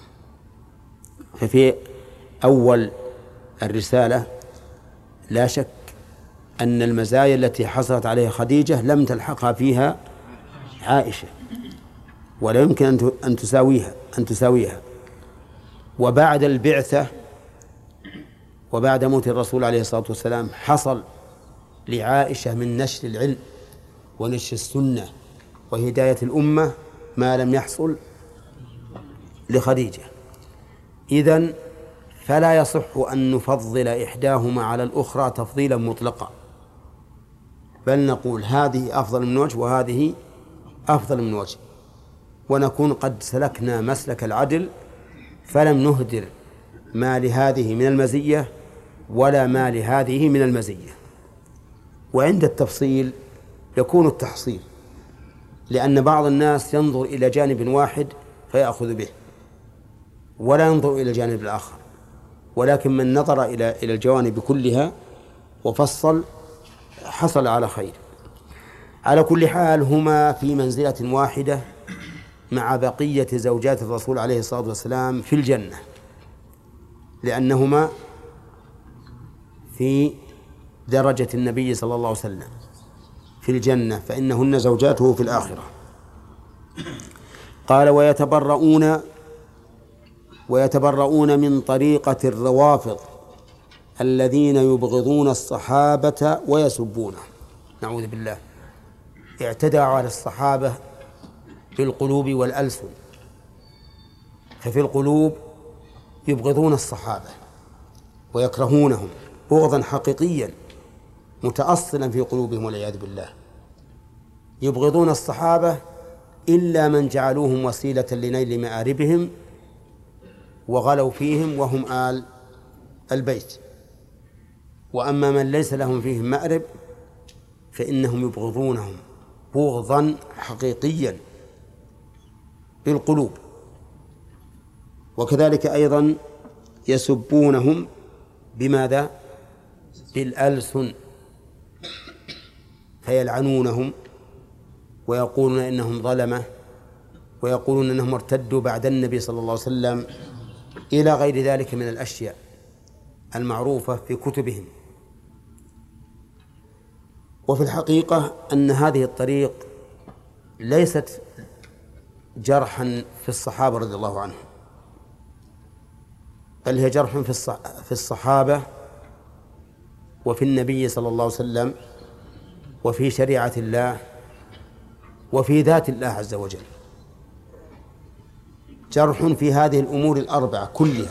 Speaker 1: ففي أول الرسالة لا شك أن المزايا التي حصلت عليها خديجة لم تلحقها فيها عائشة، ولا يمكن أن تساويها أن تساويها وبعد البعثة وبعد موت الرسول عليه الصلاة والسلام حصل لعائشة من نشر العلم ونشر السنة وهداية الأمة ما لم يحصل لخديجة. إذن فلا يصح أن نفضل إحداهما على الأخرى تفضيلا مطلقا، بل نقول هذه أفضل من وجه وهذه أفضل من وجه، ونكون قد سلكنا مسلك العدل فلم نهدر ما لهذه من المزية ولا ما لهذه من المزية. وعند التفصيل يكون التحصيل، لأن بعض الناس ينظر إلى جانب واحد فيأخذ به ولا ينظر إلى الجانب الآخر، ولكن من نظر إلى إلى الجوانب كلها وفصل حصل على خير. على كل حال هما في منزلة واحدة مع بقية زوجات الرسول عليه الصلاة والسلام في الجنة، لأنهما في درجة النبي صلى الله عليه وسلم في الجنة، فإنهن زوجاته في الآخرة. قال ويتبرؤون ويتبرؤون من طريقة الروافض الذين يبغضون الصحابة ويسبونه، نعوذ بالله. اعتدوا على الصحابة بالقلوب والألسن، ففي القلوب يبغضون الصحابة ويكرهونهم بغضا حقيقيا متأصلا في قلوبهم والعياذ بالله. يبغضون الصحابة إلا من جعلوهم وسيلة لنيل مآربهم وغلوا فيهم وهم آل البيت، وأما من ليس لهم فيهم مأرب فإنهم يبغضونهم بغضا حقيقيا بالقلوب، وكذلك أيضا يسبونهم بماذا؟ بالألسن، فيلعنونهم ويقولون إنهم ظلمة، ويقولون إنهم ارتدوا بعد النبي صلى الله عليه وسلم، إلى غير ذلك من الأشياء المعروفة في كتبهم. وفي الحقيقة أن هذه الطريق ليست جرحا في الصحابة رضي الله عنهم، بل هي جرح في الصحابة وفي النبي صلى الله عليه وسلم وفي شريعة الله وفي ذات الله عز وجل، جرح في هذه الأمور الأربعة كلها.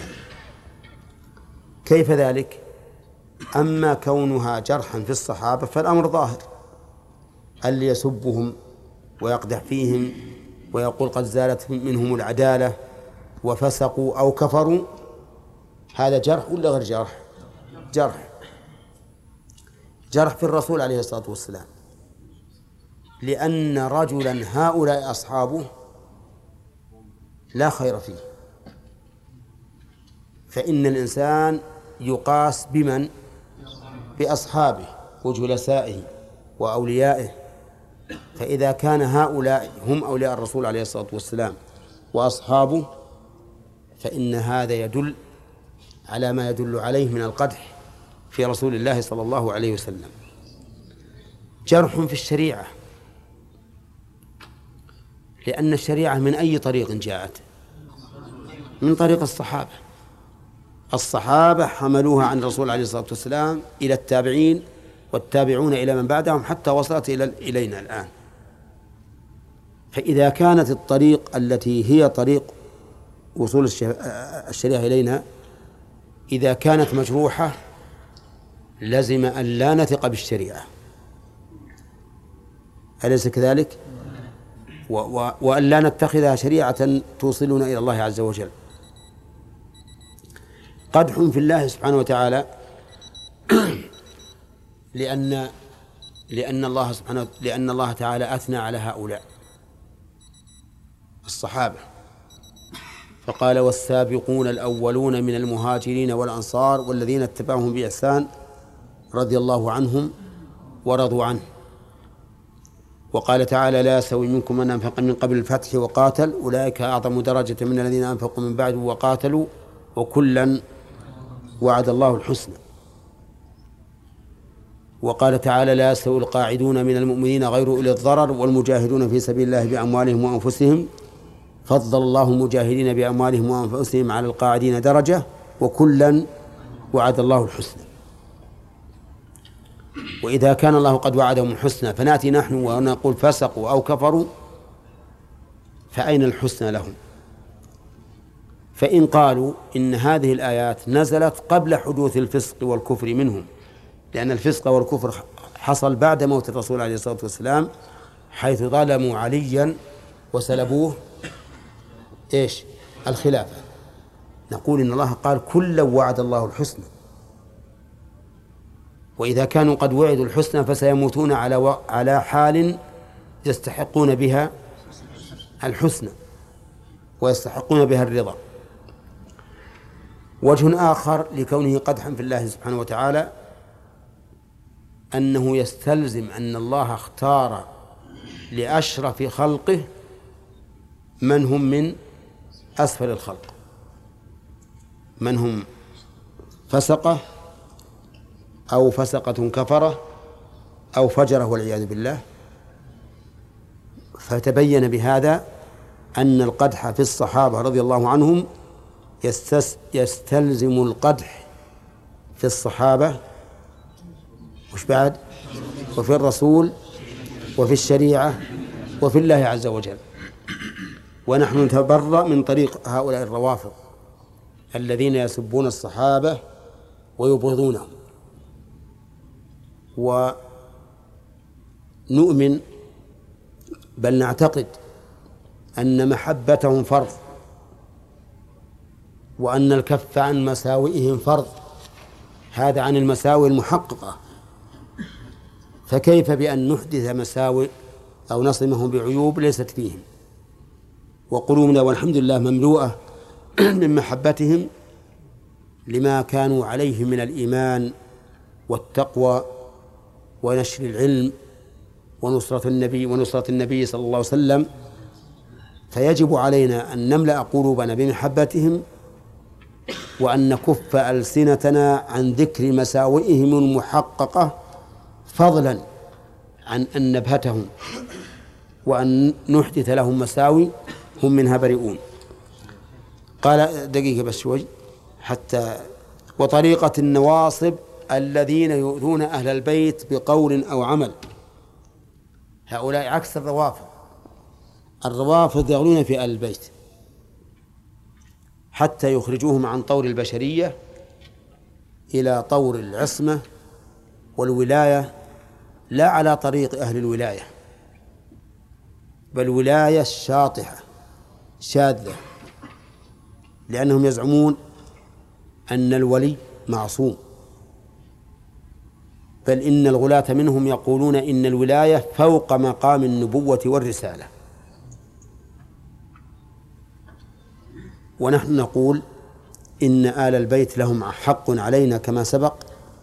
Speaker 1: كيف ذلك؟ أما كونها جرحا في الصحابة فالأمر ظاهر، اللي يسبهم ويقدح فيهم ويقول قد زالت منهم العدالة وفسقوا أو كفروا، هذا جرح ولا غير جرح؟ جرح. جرح في الرسول عليه الصلاة والسلام، لأن رجلا هؤلاء أصحابه لا خير فيه، فإن الإنسان يقاس بمن؟ بأصحابه وجلسائه وأوليائه، فإذا كان هؤلاء هم أولياء الرسول عليه الصلاة والسلام وأصحابه فإن هذا يدل على ما يدل عليه من القدح في رسول الله صلى الله عليه وسلم. جرح في الشريعة، لأن الشريعة من أي طريق جاءت؟ من طريق الصحابة. الصحابة حملوها عن الرسول عليه الصلاة والسلام إلى التابعين والتابعون إلى من بعدهم حتى وصلت إلى إلينا الآن. فإذا كانت الطريق التي هي طريق وصول الشريعة إلينا إذا كانت مجروحة لزم أن لا نثق بالشريعة، أليس كذلك؟ وأن لا نتخذها شريعة توصلنا إلى الله عز وجل. قدح في الله سبحانه وتعالى لأن لأن الله سبحانه لأن الله تعالى أثنى على هؤلاء الصحابة فقال والسابقون الأولون من المهاجرين والأنصار والذين اتبعهم بإحسان رضي الله عنهم ورضوا عنه. وقال تعالى لا يستوي منكم من أنفق من قبل الفتح وقاتل أولئك أعظم درجة من الذين أنفقوا من بعد وقاتلوا وكلا وعد الله الحسنى. وقال تعالى لا يستوي القاعدون من المؤمنين غير أولي الضرر والمجاهدون في سبيل الله بأموالهم وأنفسهم فضل الله المجاهدين بأموالهم وأنفسهم على القاعدين درجة وكلا وعد الله الحسنى. وإذا كان الله قد وعدهم الحسنى فنأتي نحن ونقول فسقوا أو كفروا فأين الحسنى لهم؟ فإن قالوا إن هذه الآيات نزلت قبل حدوث الفسق والكفر منهم، لأن الفسق والكفر حصل بعد موت الرسول عليه الصلاة والسلام حيث ظلموا عليا وسلبوه إيش؟ الخلافة. نقول إن الله قال كلا وعد الله الحسنى، وإذا كانوا قد وعدوا الحسنى فسيموتون على و... على حال يستحقون بها الحسنى ويستحقون بها الرضا. وجه آخر لكونه قدحا في الله سبحانه وتعالى أنه يستلزم أن الله اختار لأشرف خلقه من هم من أسفل الخلق، من هم فسقة أو فسقة كفرة أو فجرة والعياذ بالله. فتبين بهذا أن القدح في الصحابة رضي الله عنهم يستلزم القدح في الصحابة وش بعد وفي الرسول وفي الشريعة وفي الله عز وجل. ونحن نتبرأ من طريق هؤلاء الروافض الذين يسبون الصحابة ويبغضونهم. ونؤمن بل نعتقد أن محبتهم فرض، وأن الكف عن مساوئهم فرض، هذا عن المساوئ المحققة. فكيف بأن نحدث مساوئ أو نصمهم بعيوب ليست فيهم؟ وقلوبنا والحمد لله مملوءة من محبتهم لما كانوا عليه من الإيمان والتقوى ونشر العلم ونصرة النبي ونصرة النبي صلى الله عليه وسلم. فيجب علينا أن نملأ قلوبنا بمحبتهم وأن نكف ألسنتنا عن ذكر مساوئهم المحققة، فضلا عن أن نبهتهم وأن نحدث لهم مساوي هم منها بريئون. قال دقيقة بس شوي حتى. وطريقة النواصب الذين يؤذون أهل البيت بقول أو عمل، هؤلاء عكس الروافض. الروافض يغلون في أهل البيت حتى يخرجوهم عن طور البشرية إلى طور العصمة والولاية، لا على طريق أهل الولاية، بل ولاية شاطحة شاذة، لأنهم يزعمون أن الولي معصوم، بل إن الغلاة منهم يقولون إن الولاية فوق مقام النبوة والرسالة. ونحن نقول إن آل البيت لهم حق علينا كما سبق،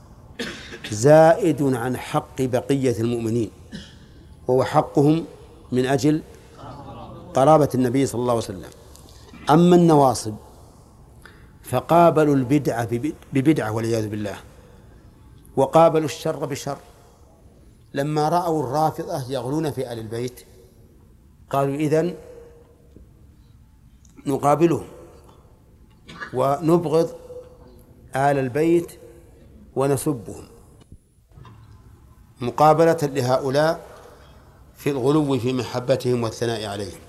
Speaker 1: زائد عن حق بقية المؤمنين، وهو حقهم من أجل قرابة النبي صلى الله عليه وسلم. أما النواصب فقابلوا البدعة ببدعة والعياذ بالله، وقابلوا الشر بشر. لما رأوا الرافضة يغلون في آل البيت قالوا إذن نقابلهم ونبغض آل البيت ونسبهم مقابلة لهؤلاء في الغلو في محبتهم والثناء عليهم.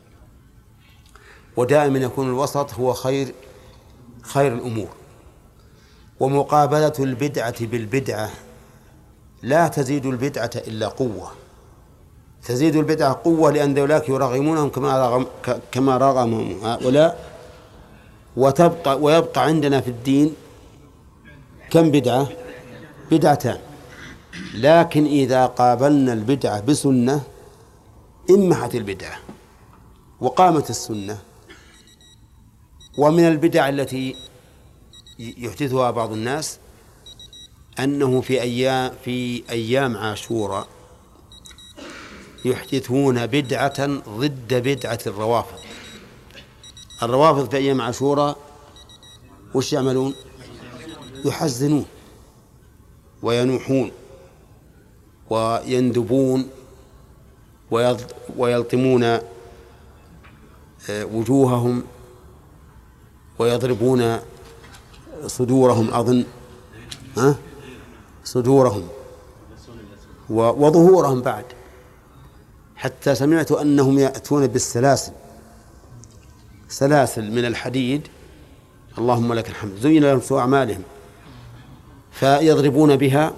Speaker 1: ودائما يكون الوسط هو خير خير الأمور. ومقابلة البدعة بالبدعة لا تزيد البدعة إلا قوة، تزيد البدعة قوة، لأن ذولاك يرغمونهم كما رغم كما رغمهم هؤلاء. وتبقى ويبقى عندنا في الدين كم بدعة؟ بدعتان. لكن إذا قابلنا البدعة بسنة انمحت البدعة وقامت السنة. ومن البدع التي يحدثها بعض الناس أنه في أيام في أيام عاشوراء يحدثون بدعة ضد بدعة الروافض. الروافض في أيام عاشوراء وش يعملون؟ يحزنون وينوحون ويندبون ويلطمون وجوههم ويضربون صدورهم، أظن ها صدورهم وظهورهم بعد، حتى سمعت أنهم يأتون بالسلاسل، سلاسل من الحديد، اللهم لك الحمد، زين لهم سوء أعمالهم، فيضربون بها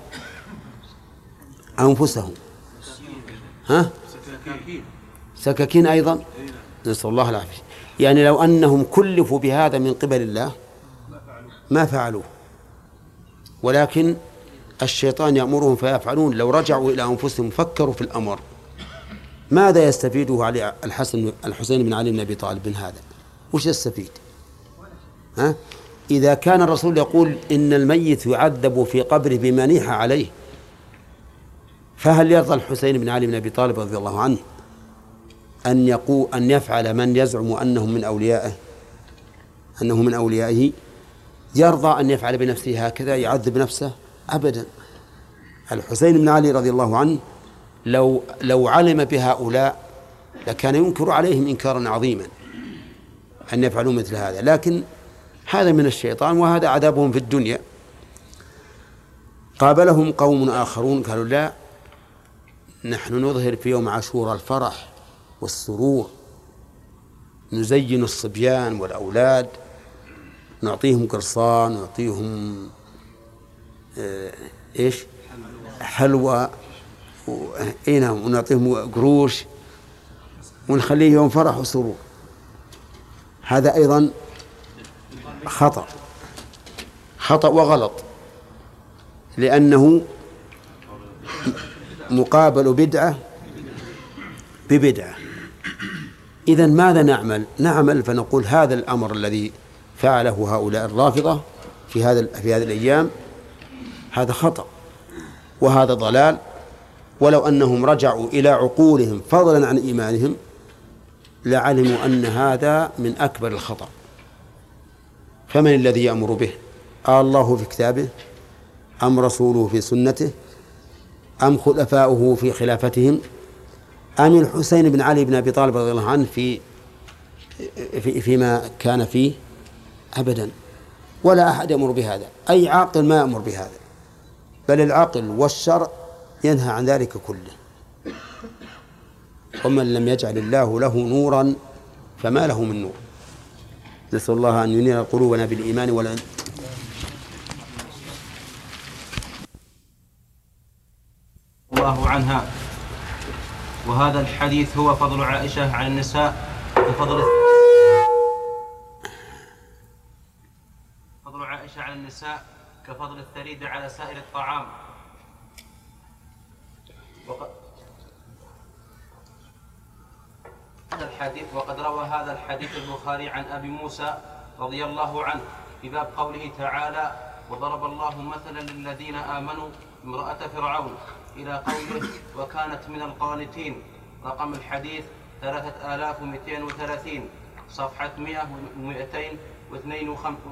Speaker 1: أنفسهم. ها سكاكين أيضا، نسأل الله العافية. يعني لو أنهم كلفوا بهذا من قبل الله ما فعلوه، ولكن الشيطان يأمرهم فيفعلون، لو رجعوا إلى أنفسهم فكروا في الأمر ماذا يستفيده علي الحسن الحسين بن علي بن أبي طالب من هذا؟ وش يستفيد؟ ها؟ إذا كان الرسول يقول إن الميت يعذب في قبره بما نيح عليه، فهل يرضى الحسين بن علي بن أبي طالب رضي الله عنه أن يقول أن يفعل من يزعم أنه من أوليائه أنه من أوليائه؟ يرضى أن يفعل بنفسه هكذا يعذب نفسه؟ أبدا. الحسين بن علي رضي الله عنه لو لو علم بهؤلاء لكان ينكر عليهم إنكارا عظيما أن يفعلوا مثل هذا، لكن هذا من الشيطان وهذا عذابهم في الدنيا. قابلهم قوم آخرون قالوا لا، نحن نظهر في يوم عاشوراء الفرح والسرور، نزين الصبيان والأولاد، نعطيهم قرصان، نعطيهم آه إيش حلوى وإينا ونعطيهم قروش ونخليه يوم فرح وسرور. هذا أيضا خطأ خطأ وغلط، لأنه مقابل بدعة ببدعة. إذن ماذا نعمل؟ نعمل فنقول هذا الأمر الذي فعله هؤلاء الرافضة في هذا في هذه الأيام هذا خطأ وهذا ضلال، ولو أنهم رجعوا إلى عقولهم فضلا عن إيمانهم لعلموا أن هذا من أكبر الخطأ. فمن الذي يأمر به؟ الله في كتابه أم رسوله في سنته أم خلفاؤه في خلافتهم أم الحسين بن علي بن أبي طالب رضي الله عنه في في فيما كان فيه؟ أبدا، ولا أحد يأمر بهذا. أي عاقل ما يأمر بهذا، بل العقل والشرع ينهى عن ذلك كله. ومن لم يجعل الله له نورا فما له من نور. نسأل الله أن ينير قلوبنا بالإيمان ولا
Speaker 2: الله عنها. وهذا الحديث هو فضل عائشة على النساء كفضل فضل عائشة على النساء كفضل الثريد على سائر الطعام. وقد هذا الحديث وقد روى هذا الحديث البخاري عن أبي موسى رضي الله عنه في باب قوله تعالى: وضرب الله مثلا للذين آمنوا امرأة فرعون إلى قوله وكانت من القانتين. رقم الحديث ثلاثة آلاف ومئتين وثلاثين، صفحة مئة ومئتين واثنين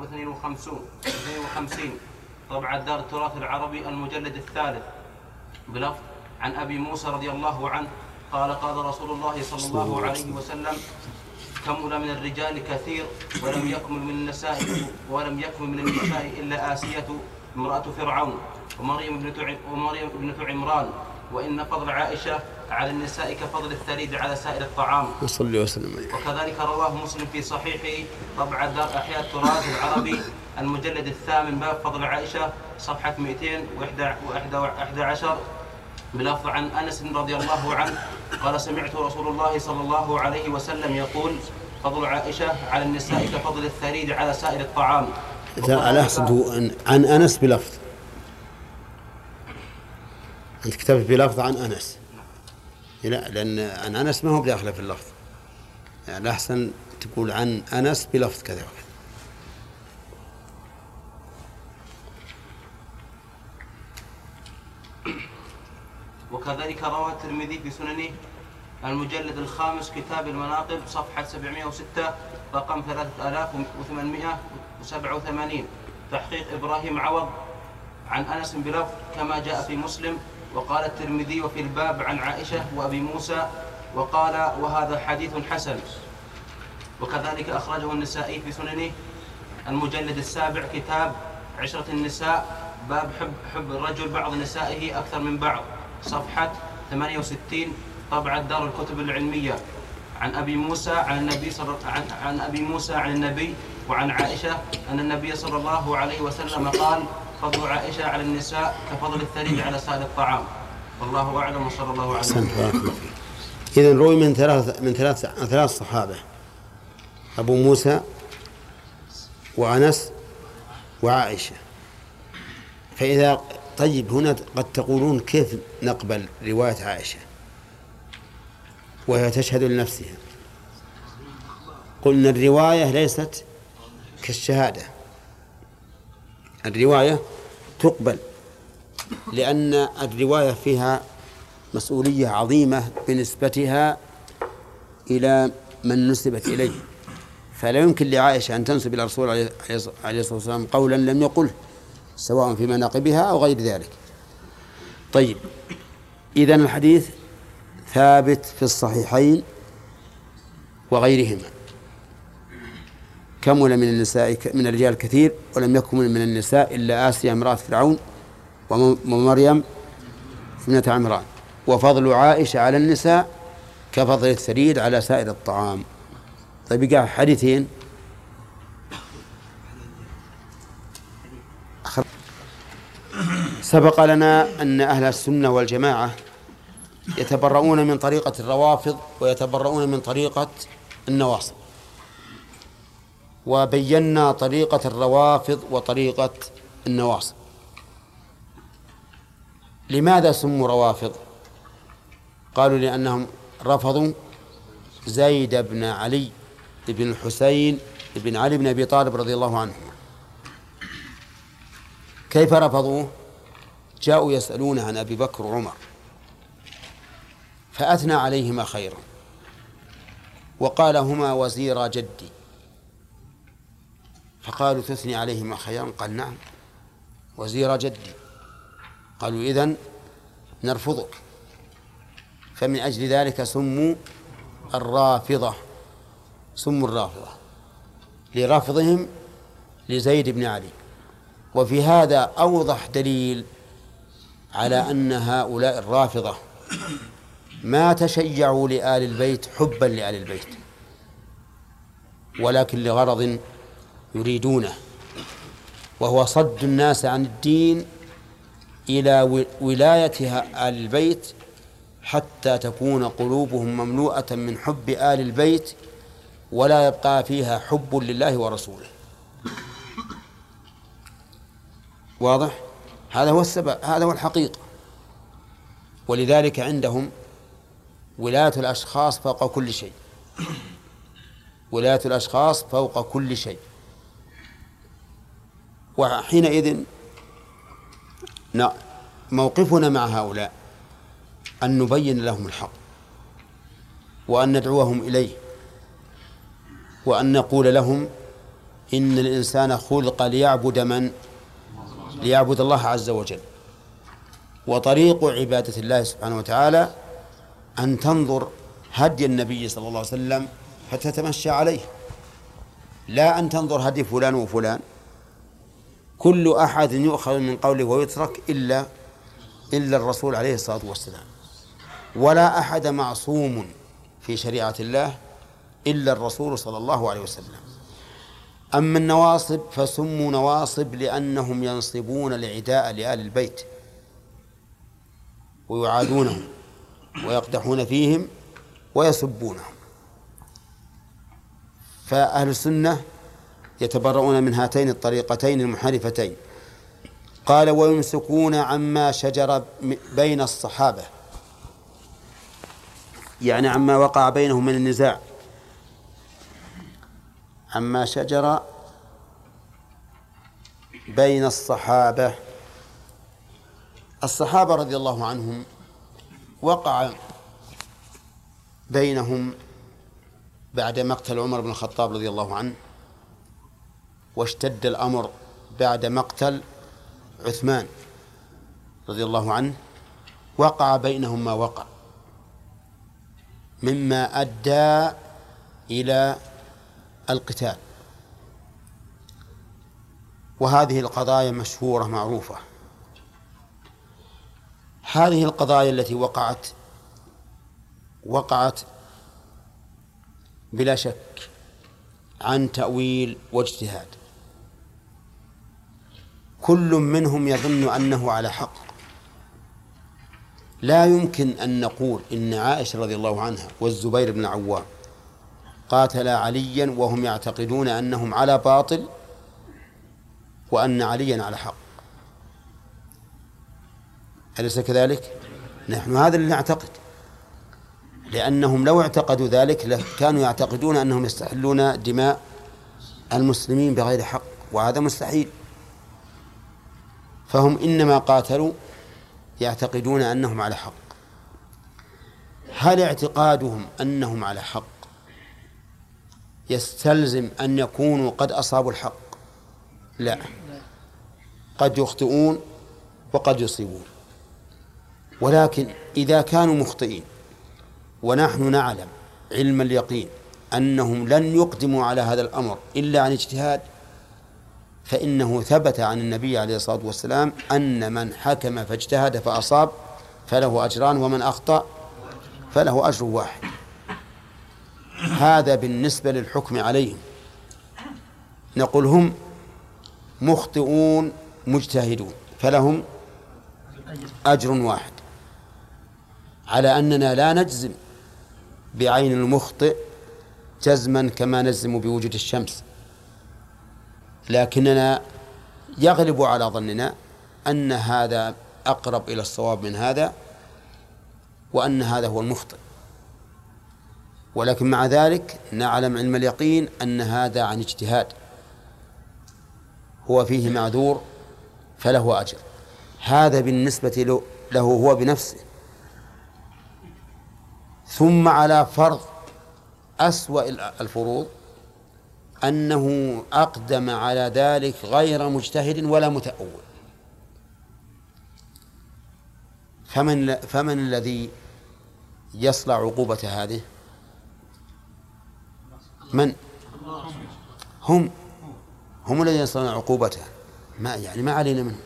Speaker 2: وخمسين، طبعة دار التراث العربي المجلد الثالث، بلفظ عن أبي موسى رضي الله عنه قال: قال رسول الله صلى الله عليه وسلم: كمل من الرجال كثير ولم يكمل من النساء ولم يكمل من النساء إلا آسية امرأة فرعون ومريم ابنة ومريم ابنة عمران، وإن فضل عائشة على النساء كفضل الثريد على سائر الطعام.
Speaker 1: صلى وسلم.
Speaker 2: وكذلك رواه مسلم في صحيحه طبعة دار أحياء التراث العربي المجلد الثامن باب فضل عائشة صفحة مئتين وإحدى عشر بلفظ عن أنس رضي الله عنه قال: سمعت رسول الله صلى الله عليه وسلم يقول: فضل عائشة على النساء كفضل الثريد على سائر الطعام.
Speaker 1: على حسب عن أنس بلفظ، أنت كتبت بلفظ عن أنس، لا، لأن عن أنس ما هو بداخله في اللفظ، يعني أحسن تقول عن أنس بلفظ كذا وكذا.
Speaker 2: وكذلك روى الترمذي في سننه المجلد الخامس كتاب المناقب صفحة سبعمائة وستة رقم ثلاثة آلاف وثمانمائة وسبعة وثمانين، تحقيق إبراهيم عوض عن أنس بلفظ كما جاء في مسلم. وقال الترمذي وفي الباب عن عائشة وأبي موسى وقال: وهذا حديث حسن. وكذلك أخرجه النسائي في سننه المجلد السابع كتاب عشرة النساء باب حب, حب الرجل بعض نسائه أكثر من بعض صفحة ثمانية وستين طبعة دار الكتب العلمية عن أبي موسى عن النبي صلى عن, عن أبي موسى عن النبي وعن عائشة أن النبي صلى الله عليه وسلم قال: فضل عائشة على النساء كفضل الثريد على سائر الطعام. والله أعلم وصلى الله عليه وسلم.
Speaker 1: إذن روي من ثلاث من ثلاث ثلاث صحابة: أبو موسى وأنس وعائشة. فإذا طيب هنا قد تقولون كيف نقبل رواية عائشة وهي تشهد لنفسها؟ قلنا الرواية ليست كالشهادة، الرواية تقبل لأن الرواية فيها مسؤولية عظيمة بنسبتها إلى من نسبت إليه، فلا يمكن لعائشة أن تنسب إلى الرسول عليه الصلاة والسلام قولا لم يقله سواء في مناقبها أو غير ذلك. طيب إذن الحديث ثابت في الصحيحين وغيرهما، كمل من النساء من الرجال كثير ولم يكمل من النساء إلا آسيا امرأة فرعون ومريم ابنة عمران، وفضل عائشة على النساء كفضل الثريد على سائر الطعام. طيب قاع حديثين سبق لنا أن أهل السنة والجماعة يتبرؤون من طريقة الروافض ويتبرؤون من طريقة النواصب، وبينا طريقة الروافض وطريقة النواصب. لماذا سموا روافض؟ قالوا لأنهم رفضوا زيد بن علي بن الحسين بن علي بن أبي طالب رضي الله عنه. كيف رفضوه؟ جاءوا يسألون عن أبي بكر وعمر فأثنى عليهما خيرا وقال هما وزيرا جدي، فقالوا تثني عليهما خيرا؟ قال نعم وزيرا جدي. قالوا إذن نرفضك، فمن أجل ذلك سموا الرافضة، سموا الرافضة لرفضهم لزيد بن علي. وفي هذا أوضح دليل على أن هؤلاء الرافضة ما تشيعوا لآل البيت حبا لآل البيت، ولكن لغرض يريدونه، وهو صد الناس عن الدين إلى ولاية آل البيت حتى تكون قلوبهم مملوءة من حب آل البيت ولا يبقى فيها حب لله ورسوله. واضح؟ هذا هو السبب، هذا هو الحقيقة. ولذلك عندهم ولاية الأشخاص فوق كل شيء، ولاية الأشخاص فوق كل شيء. وحينئذ موقفنا مع هؤلاء أن نبين لهم الحق وأن ندعوهم إليه وأن نقول لهم إن الإنسان خلق ليعبد من؟ ليعبد الله عز وجل، وطريق عبادة الله سبحانه وتعالى أن تنظر هدي النبي صلى الله عليه وسلم فتتمشى عليه، لا أن تنظر هدي فلان وفلان. كل أحد يؤخذ من قوله ويترك إلا إلا الرسول عليه الصلاة والسلام، ولا أحد معصوم في شريعة الله إلا الرسول صلى الله عليه وسلم. أما النواصب فسموا نواصب لأنهم ينصبون العداء لآل البيت ويعادونهم ويقدحون فيهم ويسبونهم. فأهل السنة يتبرؤون من هاتين الطريقتين المنحرفتين. قال ويمسكون عما شجر بين الصحابة، يعني عما وقع بينهم من النزاع، عما شجر بين الصحابة. الصحابة رضي الله عنهم وقع بينهم بعد مقتل عمر بن الخطاب رضي الله عنه، واشتد الأمر بعد مقتل عثمان رضي الله عنه، وقع بينهم ما وقع مما أدى إلى القتال. وهذه القضايا مشهورة معروفة. هذه القضايا التي وقعت وقعت بلا شك عن تأويل واجتهاد، كل منهم يظن أنه على حق. لا يمكن أن نقول إن عائشة رضي الله عنها والزبير بن العوام قاتلا عليا وهم يعتقدون أنهم على باطل وأن عليا على حق. أليس كذلك؟ نحن هذا اللي نعتقد، لأنهم لو اعتقدوا ذلك كانوا يعتقدون أنهم يستحلون دماء المسلمين بغير حق، وهذا مستحيل. فهم إنما قاتلوا يعتقدون أنهم على حق. هل اعتقادهم أنهم على حق يستلزم أن يكونوا قد أصابوا الحق؟ لا، قد يخطئون وقد يصيبون. ولكن إذا كانوا مخطئين ونحن نعلم علم اليقين أنهم لن يقدموا على هذا الأمر إلا عن اجتهاد، فإنه ثبت عن النبي عليه الصلاة والسلام أن من حكم فاجتهد فأصاب فله أجران، ومن أخطأ فله أجر واحد. هذا بالنسبة للحكم عليهم. نقول هم مخطئون مجتهدون فلهم أجر واحد، على أننا لا نجزم بعين المخطئ جزما كما نجزم بوجود الشمس، لكننا يغلب على ظننا أن هذا أقرب إلى الصواب من هذا، وأن هذا هو المخطئ. ولكن مع ذلك نعلم علم اليقين أن هذا عن اجتهاد، هو فيه معذور فله أجر. هذا بالنسبة له هو بنفسه. ثم على فرض أسوأ الفروض أنه أقدم على ذلك غير مجتهد ولا متأول، فمن, فمن الذي يصلع عقوبة هذه؟ من؟ هم هم الذين يصلون عقوبته، ما يعني ما علينا منهم.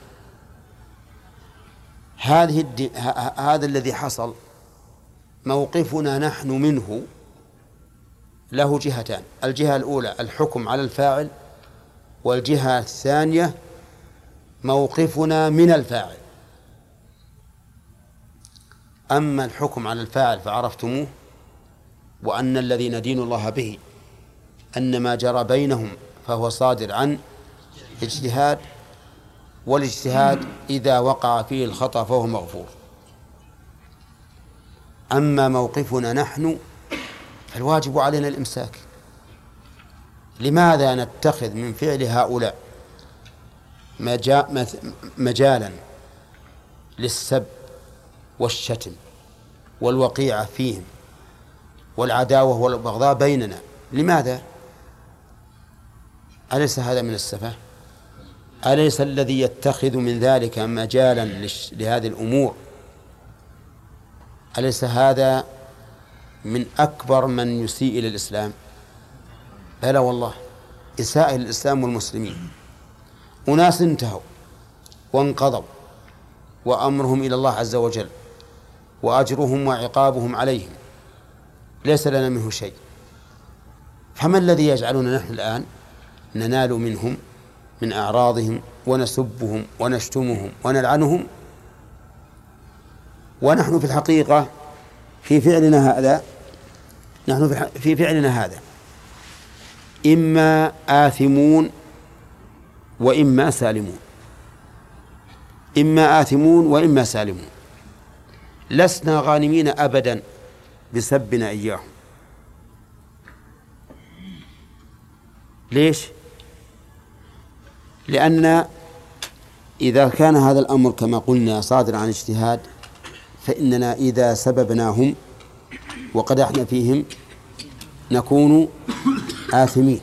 Speaker 1: هذه الدي... ه... هذا الذي حصل موقفنا نحن منه له جهتان: الجهة الأولى الحكم على الفاعل، والجهة الثانية موقفنا من الفاعل. أما الحكم على الفاعل فعرفتموه، وأن الذي ندين الله به أن ما جرى بينهم فهو صادر عن اجتهاد، والاجتهاد إذا وقع فيه الخطأ فهو مغفور. أما موقفنا نحن فالواجب علينا الإمساك. لماذا نتخذ من فعل هؤلاء مجالا للسب والشتم والوقيعة فيهم والعداوة والبغضاء بيننا؟ لماذا؟ أليس هذا من السفة؟ أليس الذي يتخذ من ذلك مجالا لهذه الأمور أليس هذا من أكبر من يسيء إلى الإسلام؟ بلى والله، إساءة للإسلام والمسلمين. أناس انتهوا وانقضوا وأمرهم إلى الله عز وجل، وأجرهم وعقابهم عليهم ليس لنا منه شيء، فما الذي يجعلنا نحن الآن ننال منهم من أعراضهم ونسبهم ونشتمهم ونلعنهم، ونحن في الحقيقة في فعلنا هذا نحن في فعلنا هذا إما آثمون وإما سالمون، إما آثمون وإما سالمون. لسنا غانمين أبدا بسبنا إياهم. ليش؟ لأن إذا كان هذا الأمر كما قلنا صادر عن اجتهاد، فإننا إذا سببناهم وقدحنا فيهم نكون آثمين.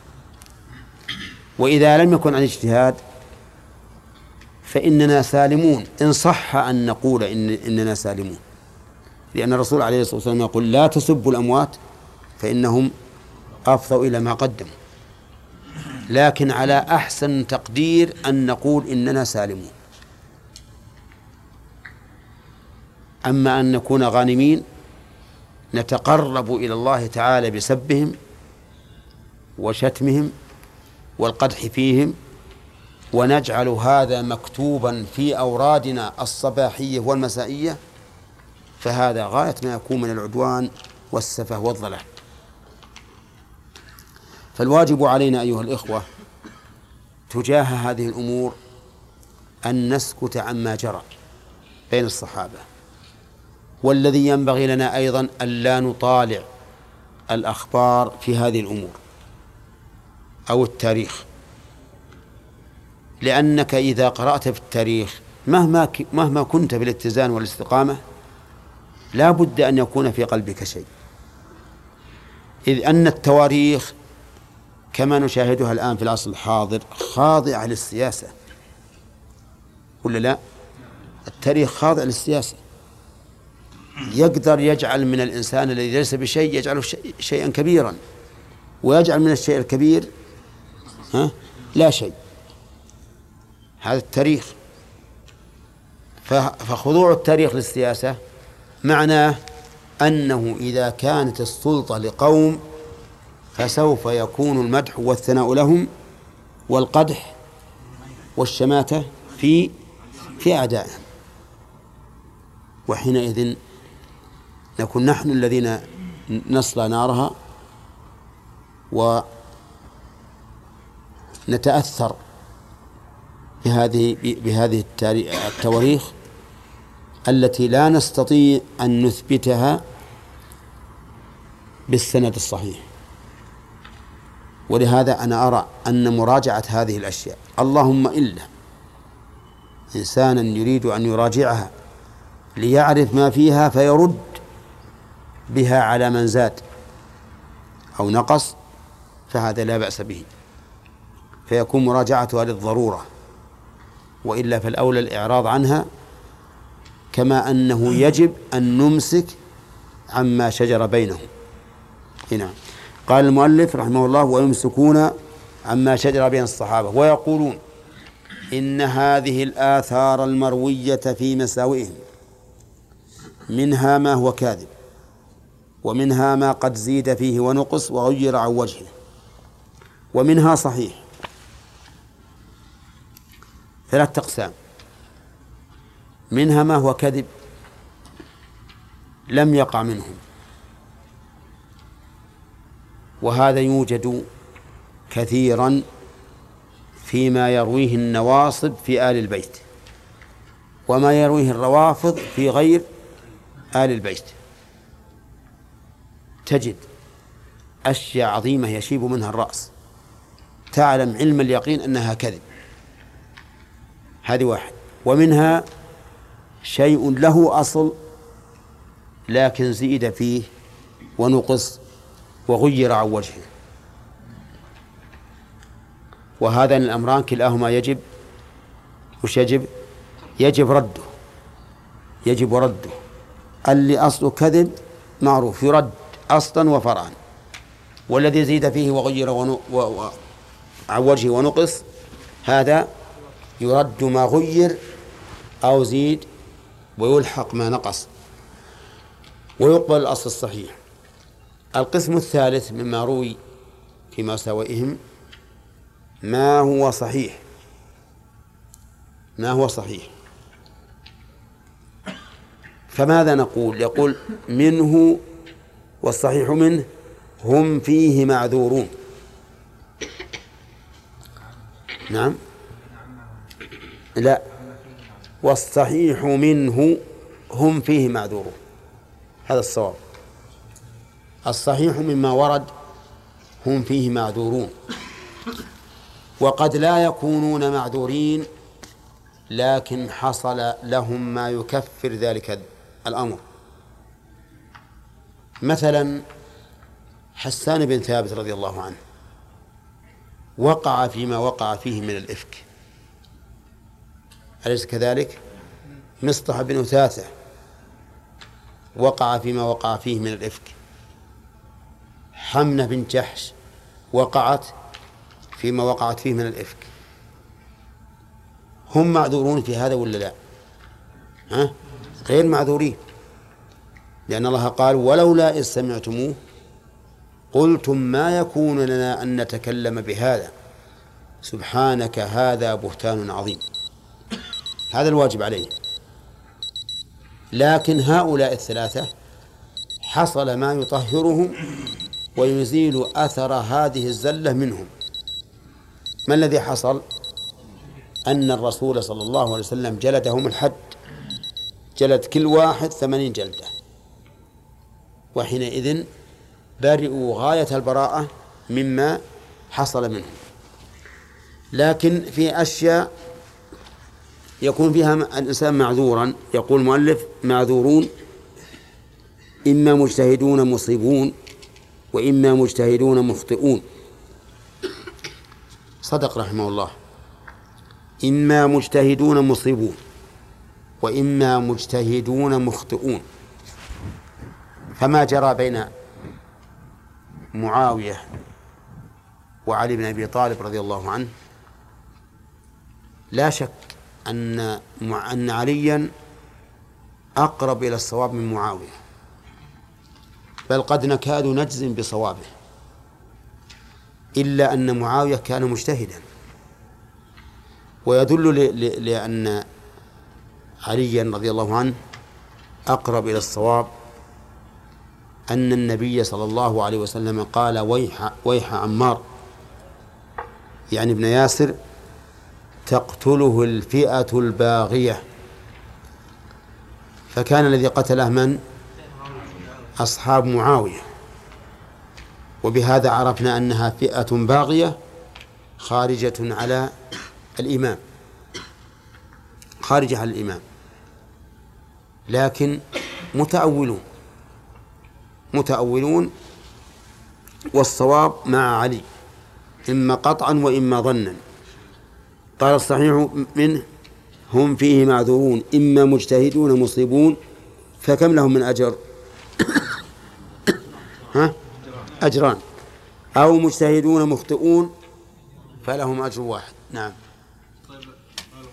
Speaker 1: وإذا لم يكن عن اجتهاد فإننا سالمون، إن صح أن نقول إن إننا سالمون، لأن الرسول عليه الصلاة والسلام يقول: لا تسبوا الأموات فإنهم أفضوا إلى ما قدموا. لكن على أحسن تقدير أن نقول إننا سالمون. أما أن نكون غانمين نتقرب إلى الله تعالى بسبهم وشتمهم والقدح فيهم، ونجعل هذا مكتوبا في أورادنا الصباحية والمسائية، فهذا غاية ما يكون من العدوان والسفه والضلال. فالواجب علينا أيها الإخوة تجاه هذه الأمور أن نسكت عما جرى، بين الصحابة. والذي ينبغي لنا أيضا ألا نطالع الأخبار في هذه الأمور أو التاريخ، لأنك إذا قرأت في التاريخ مهما مهما كنت بالاتزان والاستقامة لا بد أن يكون في قلبك شيء، إذ أن التواريخ كما نشاهدها الآن في العصر الحاضر خاضعة للسياسة، ولا لا؟ التاريخ خاضع للسياسة، يقدر يجعل من الإنسان الذي ليس بشيء يجعله شيئا كبيرا، ويجعل من الشيء الكبير ها لا شيء. هذا التاريخ. فخضوع التاريخ للسياسة معناه أنه إذا كانت السلطة لقوم فسوف يكون المدح والثناء لهم والقدح والشماتة في في أعدائهم، وحينئذ نكون نحن الذين نصلى نارها ونتأثر بهذه بهذه التواريخ التي لا نستطيع أن نثبتها بالسند الصحيح. ولهذا أنا أرى أن مراجعة هذه الأشياء، اللهم إلا إنسانا يريد أن يراجعها ليعرف ما فيها فيرد بها على من زاد أو نقص، فهذا لا بأس به، فيكون مراجعتها للضرورة، وإلا فالأولى الإعراض عنها، كما أنه يجب أن نمسك عما شجر بينهم. هنا قال المؤلف رحمه الله: ويمسكون عما شجر بين الصحابة ويقولون إن هذه الآثار المروية في مساوئهم منها ما هو كاذب، ومنها ما قد زيد فيه ونقص وغير عن وجهه، ومنها صحيح. ثلاث أقسام: منها ما هو كذب لم يقع منهم، وهذا يوجد كثيرا فيما يرويه النواصب في آل البيت، وما يرويه الروافض في غير آل البيت. تجد أشياء عظيمة يشيب منها الرأس، تعلم علم اليقين أنها كذب، هذه واحد. ومنها شيء له أصل لكن زيد فيه ونقص وغير عن وجهه، وهذان الأمران كلاهما يجب وش يجب يجب رده يجب رده اللي أصله كذب معروف يرد أصلا وفرعا، والذي زيد فيه وغير ونو... و... و... عن وجهه ونقص هذا يرد ما غير أو زيد ويلحق ما نقص ويقبل الأصل الصحيح. القسم الثالث مما روي في مساوئهم ما هو صحيح ما هو صحيح فماذا نقول؟ يقول منه والصحيح منه هم فيه معذورون. نعم لا، والصحيح منه هم فيه معذورون، هذا الصواب. الصحيح مما ورد هم فيه معذورون، وقد لا يكونون معذورين لكن حصل لهم ما يكفر ذلك الأمر. مثلا حسان بن ثابت رضي الله عنه وقع فيما وقع فيه من الإفك، أليس كذلك؟ مصطح بن أثاثة وقع فيما وقع فيه من الإفك، حمنة بن جحش وقعت فيما وقعت فيه من الإفك. هم معذورون في هذا ولا لا؟ ها؟ غير معذورين، لأن الله قال ولولا إذ سمعتموه قلتم ما يكون لنا أن نتكلم بهذا سبحانك هذا بهتان عظيم. هذا الواجب عليه. لكن هؤلاء الثلاثة حصل ما يطهرهم ويزيل أثر هذه الزلة منهم. ما الذي حصل؟ أن الرسول صلى الله عليه وسلم جلدهم الحد جلد كل واحد ثمانين جلدة، وحينئذ برئوا غاية البراءة مما حصل منهم. لكن في أشياء يكون فيها الإنسان معذورا، يقول المؤلف معذورون إما مجتهدون مصيبون وإما مجتهدون مخطئون. صدق رحمه الله، إما مجتهدون مصيبون وإما مجتهدون مخطئون. فما جرى بين معاوية وعلي بن أبي طالب رضي الله عنه لا شك أن أن عليا أقرب إلى الصواب من معاوية، بل قد نكاد نجزم بصوابه، إلا أن معاوية كان مجتهدا. ويدل لأن عليا رضي الله عنه أقرب إلى الصواب أن النبي صلى الله عليه وسلم قال ويح, ويح عمار يعني ابن ياسر تقتله الفئة الباغية، فكان الذي قتله من؟ أصحاب معاوية، وبهذا عرفنا أنها فئة باغية خارجة على الإمام، خارجة على الإمام، لكن متأولون متأولون والصواب مع علي إما قطعا وإما ظنا. قال الصحيح منه هم فيه معذورون إما مجتهدون مصيبون، فكم لهم من أجر؟ ها؟ أجران، أو مجتهدون مخطئون فلهم أجر واحد. نعم.
Speaker 8: طيب قالوا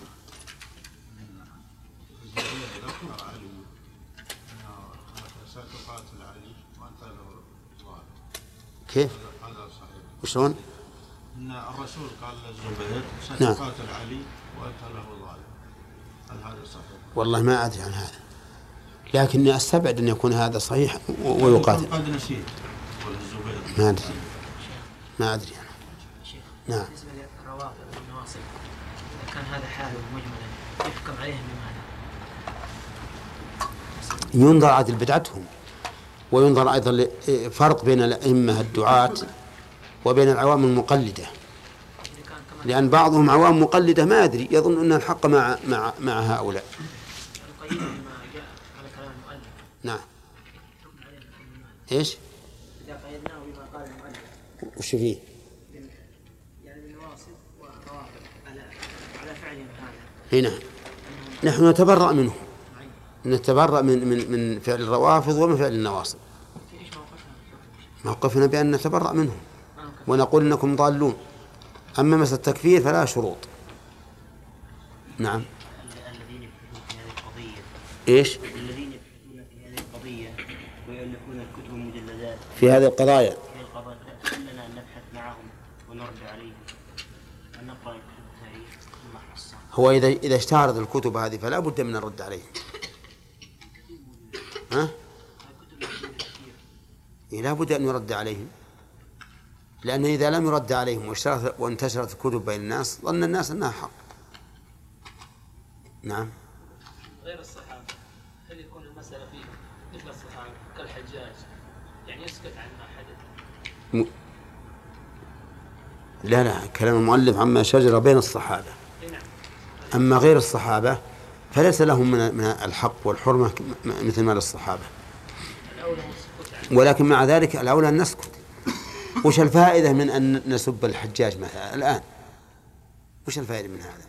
Speaker 8: ان ذكر علي انه ستقاتل علي وانت له ظالم.
Speaker 1: كيف؟
Speaker 8: هذا صحيح.
Speaker 1: وشلون؟
Speaker 8: ان الرسول قال للزبير
Speaker 1: نعم.
Speaker 8: ستقاتل علي وانت له ظالم. هل هذا صحيح؟
Speaker 1: والله ما أدري عن هذا، لكني أستبعد أن يكون هذا صحيح ويقاتل.
Speaker 8: قد نسيت والزبير
Speaker 1: ما أدري ما أدري أنا. نعم.
Speaker 5: بالنسبة للروافض والنواصب، إذا كان هذا حاله مجملا يحكم عليهم بماذا؟
Speaker 1: ينظر عدل بدعتهم، وينظر أيضا فرق بين الأئمة الدعاة وبين العوام المقلدة، لأن بعضهم عوام مقلدة ما يدري، يظن أن الحق مع مع مع هؤلاء.
Speaker 5: نقيده بما جاء على كلام المؤلف.
Speaker 1: نعم.
Speaker 5: حكم عليهم بماذا؟
Speaker 1: إيش؟
Speaker 5: إذا قيدناه بما قال المؤلف.
Speaker 1: وش فيه؟
Speaker 5: يعني بالنواصب والروافض على على فعلهم هذا.
Speaker 1: هنا نحن نتبرأ منهم، نتبرأ من من من فعل الروافض ومن فعل النواصب.
Speaker 5: إيش موقفنا؟
Speaker 1: موقفنا بأن نتبرأ منهم ونقول إنكم ضالون. أما مسألة التكفير فلا شروط. نعم.
Speaker 9: الذين يبحثون في هذه القضية
Speaker 1: إيش؟
Speaker 9: الذين يبحثون في هذه القضية ويؤلفون الكتب والمجلدات
Speaker 1: في هذه القضايا.
Speaker 9: في القضايا لنا أن نبحث معهم ونرد عليهم أن نقرأ الكتب التاريخ ثم نحصل.
Speaker 1: هو إذا إذا اشتهرت الكتب هذه فلا بد من الرد عليهم. ها؟ إيه لا بد أن يرد عليهم، لأن إذا لم يرد عليهم وانتشرت الكتب بين الناس ظن الناس أنها حق. نعم.
Speaker 3: غير الصحابة هل يكون المسألة فيه مثل الصحابة كالحجاج يعني يسكت عن ما حدث؟
Speaker 1: م... لا لا كلام المؤلف عما شجر بين الصحابة، أما غير الصحابة فليس لهم من من الحق والحرمة مثل ما للصحابة، ولكن مع ذلك الأولى أن نسكت. وش الفائدة من أن نسب الحجاج مثلا الآن؟ وش الفائدة من هذا؟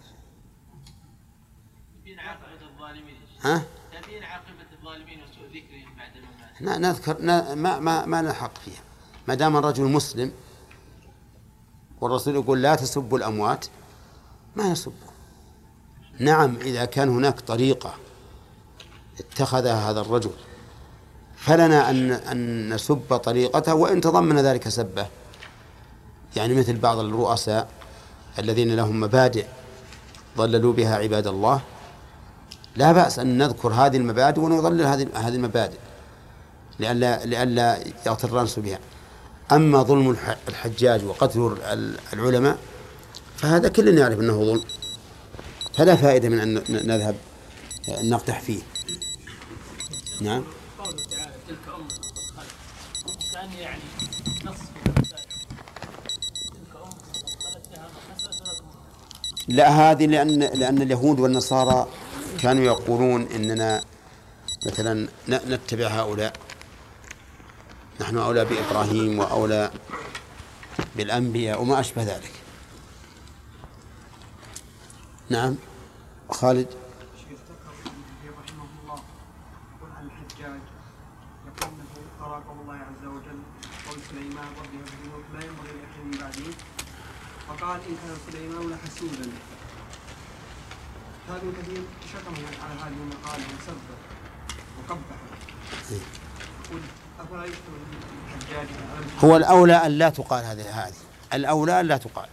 Speaker 3: تبين عاقبة الظالمين.
Speaker 1: ها؟
Speaker 3: تبين عاقبة الظالمين وسوء ذكرهم بعد الممات.
Speaker 1: نذكر ما ما ما نلحق فيها، ما دام الرجل مسلم والرسول يقول لا تسبوا الأموات ما يسبوا. نعم إذا كان هناك طريقة اتخذها هذا الرجل فلنا أن أن نسب طريقته وإن تضمن ذلك سبه، يعني مثل بعض الرؤساء الذين لهم مبادئ ضللوا بها عباد الله، لا بأس أن نذكر هذه المبادئ ونضلل هذه هذه المبادئ لئلا لئلا يغتر الناس بها. أما ظلم الحجاج وقتل العلماء فهذا كلنا يعرف أنه ظلم، فلا فائدة من أن نذهب نقدح فيه. نعم.
Speaker 10: قوله تعالى تلك أمة قد خلت، كان يعني نص في المسائل تلك أمة قد خلت لها ما كسبت ولكم.
Speaker 1: لا، هذه لأن لأن اليهود والنصارى كانوا يقولون إننا مثلا نتبع هؤلاء، نحن أولى بإبراهيم وأولى بالأنبياء وما أشبه ذلك. نعم. خالد.
Speaker 7: الشيخ ذكر رحمه الله يقول عن الحجاج يقول انه قرأ قول الله عز وجل قول سليمان ربي هب لي ملك لا ينبغي لأحد من بعدي، فقال إن كان سليمان لحسودا. هذا كثير شتمه على هذه المقالة وسبه وقبحه. يقول أفلا يشتم الحجاج؟
Speaker 1: هو الأولى أن لا تقال هذه هذه الأولى أن لا تقال.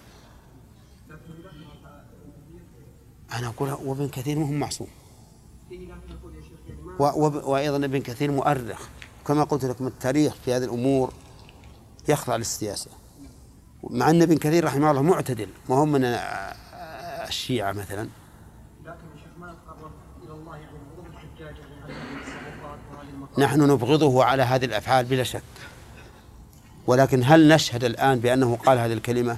Speaker 1: أنا أقول وابن كثير مهم معصوم، وأيضا ابن كثير مؤرخ، كما قلت لكم التاريخ في هذه الأمور يخضع للسياسة، مع أن ابن كثير رحمه الله معتدل، ما هم من الشيعة مثلا. نحن نبغضه على هذه الأفعال بلا شك، ولكن هل نشهد الآن بأنه قال هذه الكلمة؟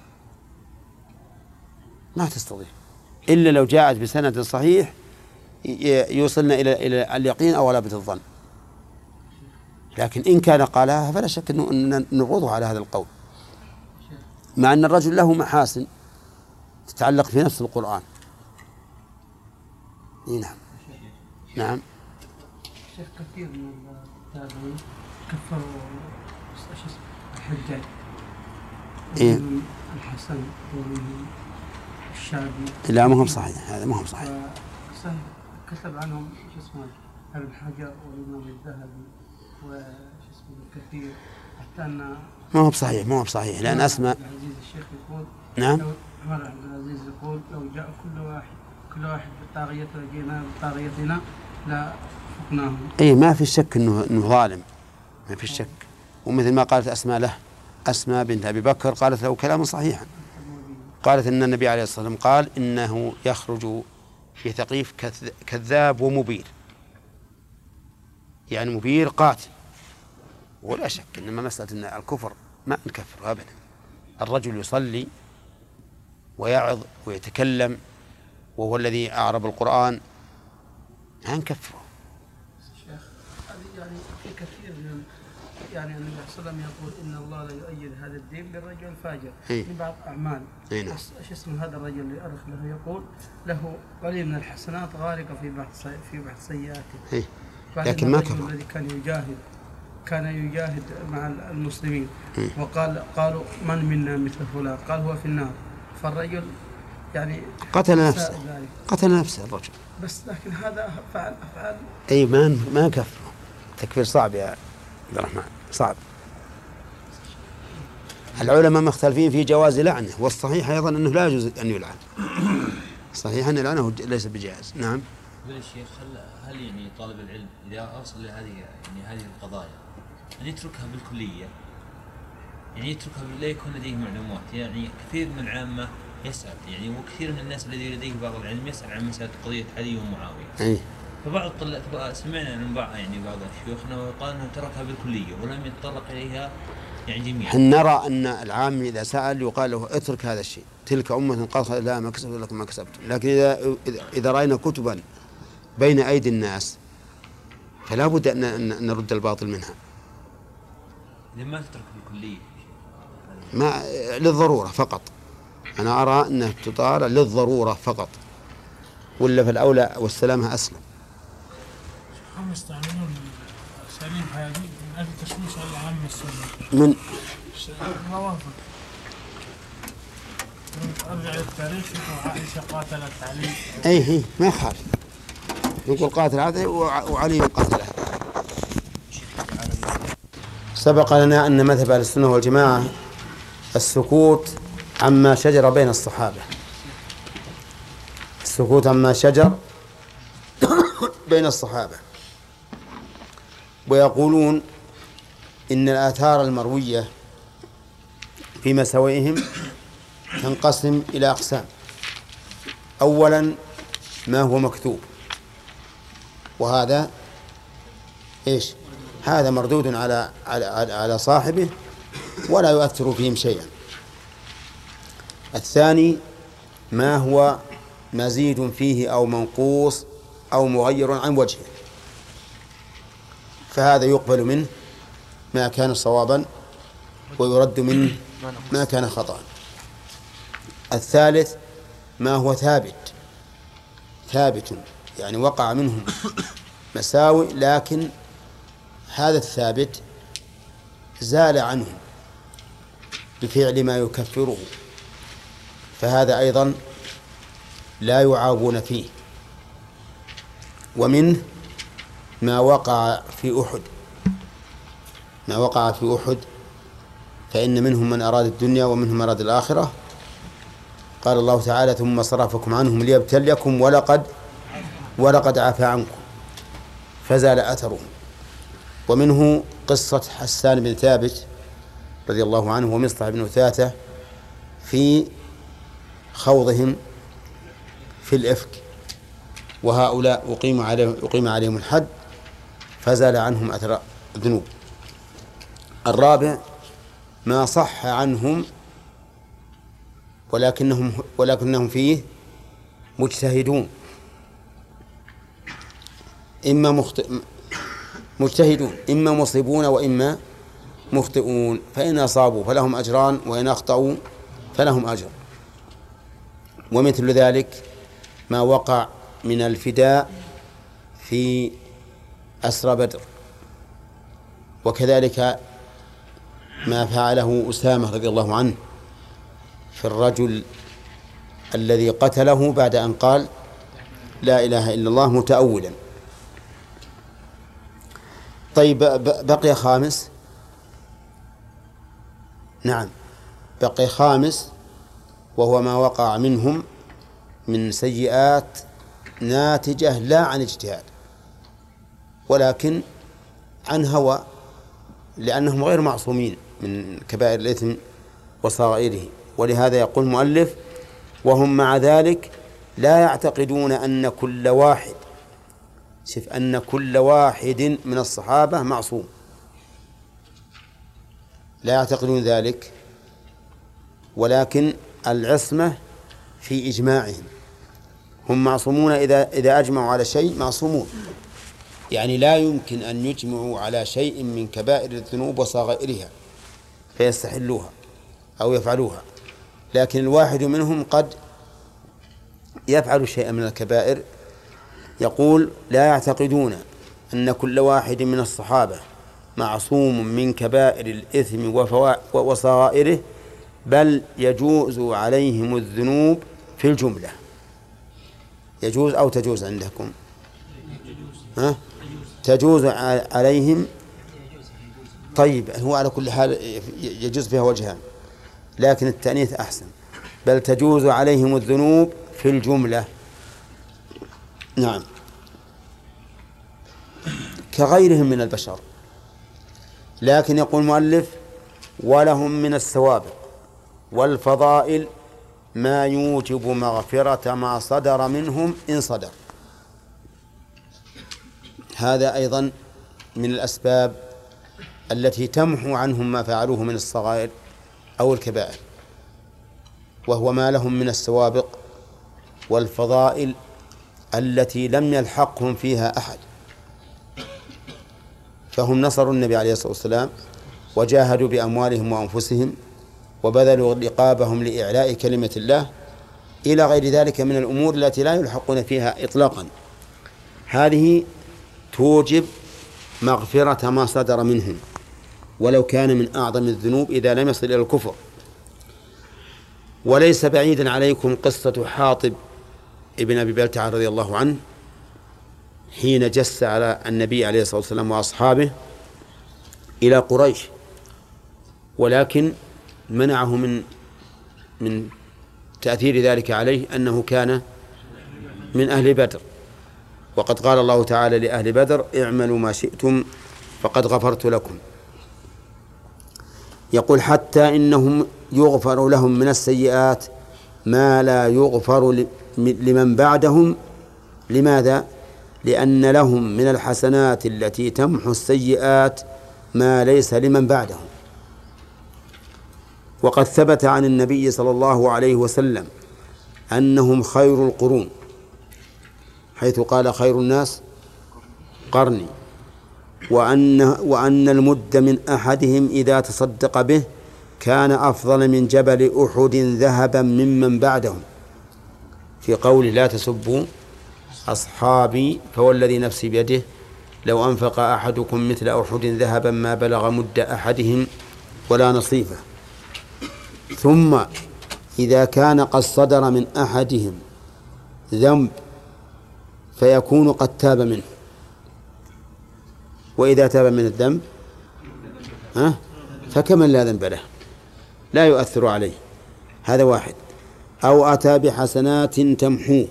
Speaker 1: ما تستطيع إلا لو جاءت بسند صحيح يوصلنا إلى إلى اليقين أو لابد الظن. لكن إن كان قالها فلا شك أن نبغضه على هذا القول، مع أن الرجل له محاسن تتعلق في نفس القرآن. نعم. نعم.
Speaker 11: شيخ كثير من التابعين كفروا الحجاج.
Speaker 1: إيه؟
Speaker 11: الحسن والشعبي.
Speaker 1: لا، ما هم صحيح، هذا ما هم صحيح.
Speaker 11: صحيح كتب عنهم شو اسمه ابن حجر والإمام الذهبي وش اسمه كثير، حتى أن
Speaker 1: ما هو بصحيح، ما هو بصحيح، لأن أسماء
Speaker 11: العزيز الشيخ يقول.
Speaker 1: نعم.
Speaker 11: عمر عبد العزيز يقول لو جاء كل واحد كل واحد بالطاغية وجينا بطاغيتنا لا فقناهم. إيه،
Speaker 1: ما في شك إنه إنه ظالم، ما في شك. ومثل ما قالت أسماء له، أسماء بنت أبي بكر قالت له كلاما صحيحا، قالت إن النبي عليه الصلاة والسلام قال إنه يخرج في ثقيف كذاب ومبير، يعني مبير قاتل. ولا شك إنما مسألة إن الكفر ما نكفر أبدا. الرجل يصلي ويعظ ويتكلم وهو الذي أعرب القرآن ما نكفره.
Speaker 11: شيخ هذه يعني في كثير من يعني النبي صلى الله عليه وسلم يقول إن الله لا يؤيد هذا الدين بالرجل الفاجر من بعض أعمال.
Speaker 1: نعم.
Speaker 11: ايش اسم هذا الرجل اللي أرخ له يقول له قليل من الحسنات غارقة في بحث في بحث سيئاته.
Speaker 1: لكن ما كفر.
Speaker 11: الذي كان يجاهد كان يجاهد مع المسلمين وقال قالوا من منا مثل فلان، قال هو في النار. فالرجل يعني
Speaker 1: قتل نفسه قتل نفسه الرجل،
Speaker 11: بس لكن هذا فعل أفعال.
Speaker 1: أي ما ما كفر. تكفير صعب يا عبد الرحمن، صعب. العلماء مختلفين في جواز لعنه، والصحيح أيضا أنه لا يجوز أن يلعن. صحيح أن لعنه ليس بجائز. نعم.
Speaker 12: يقول الشيخ هل هل يعني طالب العلم إذا أوصل لهذه يعني هذه القضايا أن يتركها بالكلية، يعني يتركها لا يكون لديه معلومات؟ يعني كثير من العامة يسأل، يعني وكثير من الناس الذي لديه بعض العلم يسأل عن مسألة قضية علي ومعاوية.
Speaker 1: أي.
Speaker 12: فبعض الطلاب سمعنا من بعض يعني بعض الشيوخ أنه قال أنه تركها بالكلية ولم يتطرق إليها يعني جميعا.
Speaker 1: نرى أن العام إذا سأل يقال له اترك هذا الشيء، تلك أمة قالت لا ما كسبت لكم ما كسبتم. لكن إذا إذا رأينا كتبا بين أيدي الناس فلا بد أن نرد الباطل منها.
Speaker 12: إذا ما تترك بالكلية
Speaker 1: ما للضرورة فقط. أنا أرى أنها تطار للضرورة فقط، ولا في الأولى والسلامة أسلم.
Speaker 13: هم يستعملون أساليب هذه من أجل تشويش على العامة السنة.
Speaker 1: من
Speaker 13: الروافض. أرجع للتاريخ عائشة قاتلت علي.
Speaker 1: أي هي ما يخالف، نقول قاتل هذا وعلي قاتله. سبق لنا أن مذهب أهل السنة والجماعة السكوت عما شجر بين الصحابة، السكوت عما شجر بين الصحابة. ويقولون إن الآثار المروية في مساوئهم تنقسم إلى أقسام. أولا ما هو مكتوب وهذا إيش؟ هذا مردود على على على صاحبه ولا يؤثر فيهم شيئا. الثاني ما هو مزيد فيه أو منقوص أو مغير عن وجهه، فهذا يقبل منه ما كان صوابا ويرد منه ما كان خطأ. الثالث ما هو ثابت ثابت يعني وقع منهم مساوئ لكن هذا الثابت زال عنهم بفعل ما يكفره، فهذا أيضا لا يعابون فيه. ومنه ما وقع في أحد ما وقع في أحد فإن منهم من أراد الدنيا ومنهم من أراد الآخرة. قال الله تعالى ثم صرفكم عنهم ليبتليكم ولقد ولقد عفا عنكم فزال أثرهم. ومنه قصة حسان بن ثابت رضي الله عنه ومصطح بن أثاثة في خوضهم في الإفك، وهؤلاء أقيم عليهم, أقيم عليهم الحد فزال عنهم أثر الذنوب. الرابع ما صح عنهم ولكنهم ولكنهم فيه مجتهدون، إما مخطئ مجتهدون إما مصيبون وإما مخطئون، فإن أصابوا فلهم أجران وإن أخطأوا فلهم أجر. ومثل ذلك ما وقع من الفداء في أسرى بدر، وكذلك ما فعله أسامة رضي الله عنه في الرجل الذي قتله بعد أن قال لا إله إلا الله متأولا. طيب بقي خامس، نعم بقي خامس وهو ما وقع منهم من سيئات ناتجة لا عن اجتهاد ولكن عن هوى، لأنهم غير معصومين من كبائر الإثم وصغائره. ولهذا يقول المؤلف وهم مع ذلك لا يعتقدون أن كل واحد شف أن كل واحد من الصحابة معصوم، لا يعتقدون ذلك، ولكن العصمة في إجماعهم، هم معصومون إذا إذا أجمعوا على شيء معصومون، يعني لا يمكن أن يجمعوا على شيء من كبائر الذنوب وصغائرها فيستحلوها أو يفعلوها، لكن الواحد منهم قد يفعل شيئا من الكبائر. يقول لا يعتقدون أن كل واحد من الصحابة معصوم من كبائر الإثم وصغائره، بل يجوز عليهم الذنوب في الجملة. يجوز أو تجوز عندكم؟ ها؟ تجوز عليهم. طيب هو على كل حال يجوز فيها وجهان، لكن التأنيث أحسن. بل تجوز عليهم الذنوب في الجملة، نعم، كغيرهم من البشر. لكن يقول المؤلف ولهم من السوابق والفضائل ما يوجب مغفرة ما صدر منهم إن صدر. هذا أيضا من الأسباب التي تمحو عنهم ما فعلوه من الصغائر أو الكبائر، وهو ما لهم من السوابق والفضائل التي لم يلحقهم فيها أحد. فهم نصروا النبي عليه الصلاة والسلام وجاهدوا بأموالهم وأنفسهم وبذلوا رقابهم لإعلاء كلمة الله إلى غير ذلك من الأمور التي لا يلحقون فيها إطلاقا. هذه توجب مغفرة ما صدر منهم ولو كان من أعظم الذنوب إذا لم يصل إلى الكفر. وليس بعيدا عليكم قصة حاطب ابن أبي بلتعة رضي الله عنه حين جس على النبي عليه الصلاة والسلام وأصحابه إلى قريش، ولكن منعه من من تأثير ذلك عليه أنه كان من أهل بدر، وقد قال الله تعالى لأهل بدر اعملوا ما شئتم فقد غفرت لكم. يقول حتى إنهم يغفر لهم من السيئات ما لا يغفر لمن بعدهم. لماذا؟ لأن لهم من الحسنات التي تمحو السيئات ما ليس لمن بعدهم. وقد ثبت عن النبي صلى الله عليه وسلم أنهم خير القرون، حيث قال خير الناس قرني، وأن, وأن المد من أحدهم إذا تصدق به كان أفضل من جبل أحد ذهبا ممن بعدهم، في قول لا تسبوا أصحابي فوالذي نفسي بيده لو أنفق أحدكم مثل أحد ذهبا ما بلغ مد أحدهم ولا نصيفه. ثم إذا كان قد صدر من أحدهم ذنب فيكون قد تاب منه، وإذا تاب من الذنب ها فكمن لا ذنب له لا يؤثر عليه. هذا واحد. أو أتى بحسنات تمحوه،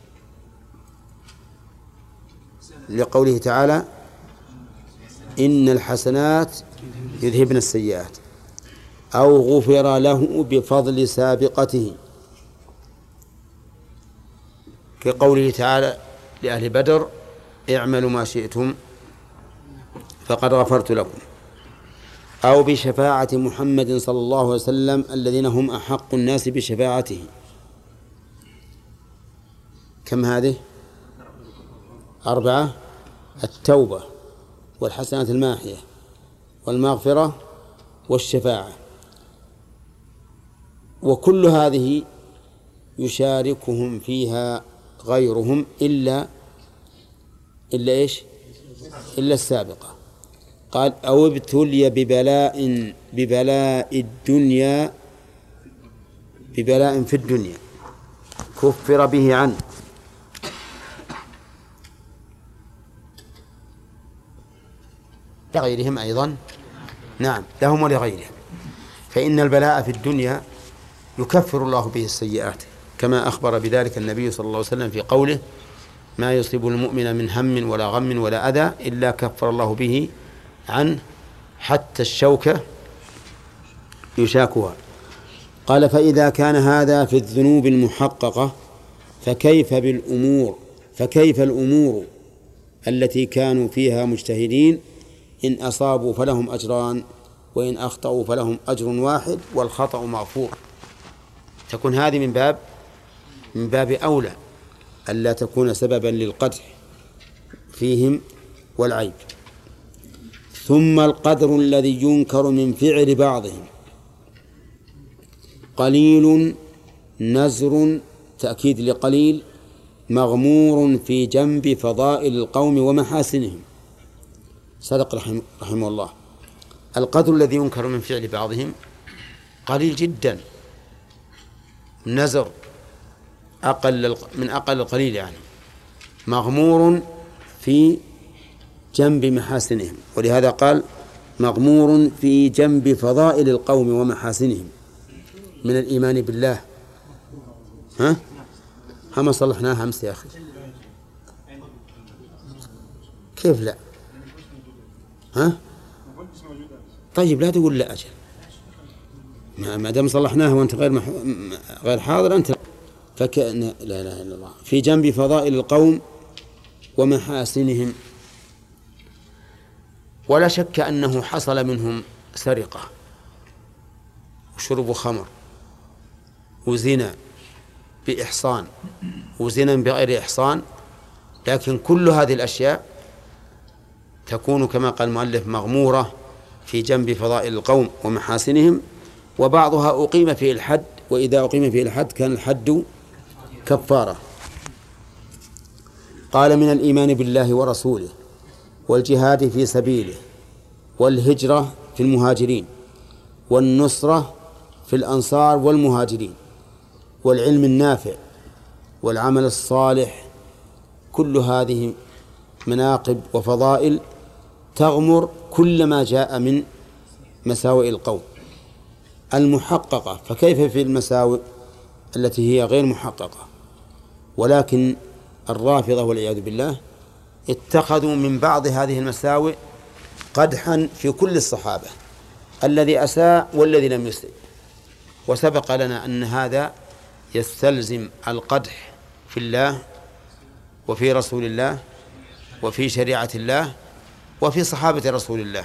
Speaker 1: لقوله تعالى إن الحسنات يذهبن السيئات. أو غفر له بفضل سابقته، كقوله تعالى لأهل بدر اعملوا ما شئتم فقد غفرت لكم. أو بشفاعة محمد صلى الله عليه وسلم الذين هم أحق الناس بشفاعته. كم هذه؟ أربعة: التوبة والحسنات الماحية والمغفرة والشفاعة. وكل هذه يشاركهم فيها غيرهم إلا إلا إيش؟ إلا السابقة. قال أو ابتلي ببلاء ببلاء الدنيا ببلاء في الدنيا كفر به عنه. لغيرهم أيضا، نعم لهم ولغيرهم. فإن البلاء في الدنيا يكفر الله به السيئات، كما أخبر بذلك النبي صلى الله عليه وسلم في قوله ما يصيب المؤمن من هم ولا غم ولا أذى إلا كفر الله به عنه حتى الشوكة يشاكها. قال فإذا كان هذا في الذنوب المحققة فكيف بالأمور فكيف الأمور التي كانوا فيها مجتهدين إن أصابوا فلهم أجران وإن أخطأوا فلهم أجر واحد والخطأ مغفور. تكون هذه من باب من باب أولى ألا تكون سببا للقدح فيهم والعيب. ثم القدر الذي ينكر من فعل بعضهم قليل نزر، تأكيد لقليل، مغمور في جنب فضائل القوم ومحاسنهم. صدق رحمه, رحمه الله. القدر الذي ينكر من فعل بعضهم قليل جدا، نزر أقل من أقل القليل، يعني مغمور في جنب محاسنهم. ولهذا قال مغمور في جنب فضائل القوم ومحاسنهم من الإيمان بالله. ها هم صلحناها أمس يا أخي، كيف لا؟ ها طيب لا تقول لا أجل، ما دام صلحناها وأنت غير مح... غير حاضر أنت. فكأن لا إله إلا الله في جنب فضائل القوم ومحاسنهم. ولا شك أنه حصل منهم سرقة وشرب خمر وزنا بإحصان وزنا بغير إحصان، لكن كل هذه الأشياء تكون كما قال المؤلف مغمورة في جنب فضائل القوم ومحاسنهم، وبعضها أقيم فيه الحد، وإذا أقيم فيه الحد كان الحد كفارة. قال من الإيمان بالله ورسوله والجهاد في سبيله والهجرة في المهاجرين والنصرة في الأنصار والمهاجرين والعلم النافع والعمل الصالح. كل هذه مناقب وفضائل تغمر كل ما جاء من مساوئ القوم المحققة. فكيف في المساوئ التي هي غير محققة؟ ولكن الرافضة والعياذ بالله اتخذوا من بعض هذه المساوئ قدحا في كل الصحابة، الذي أساء والذي لم يسئ. وسبق لنا أن هذا يستلزم القدح في الله وفي رسول الله وفي شريعة الله وفي صحابة رسول الله.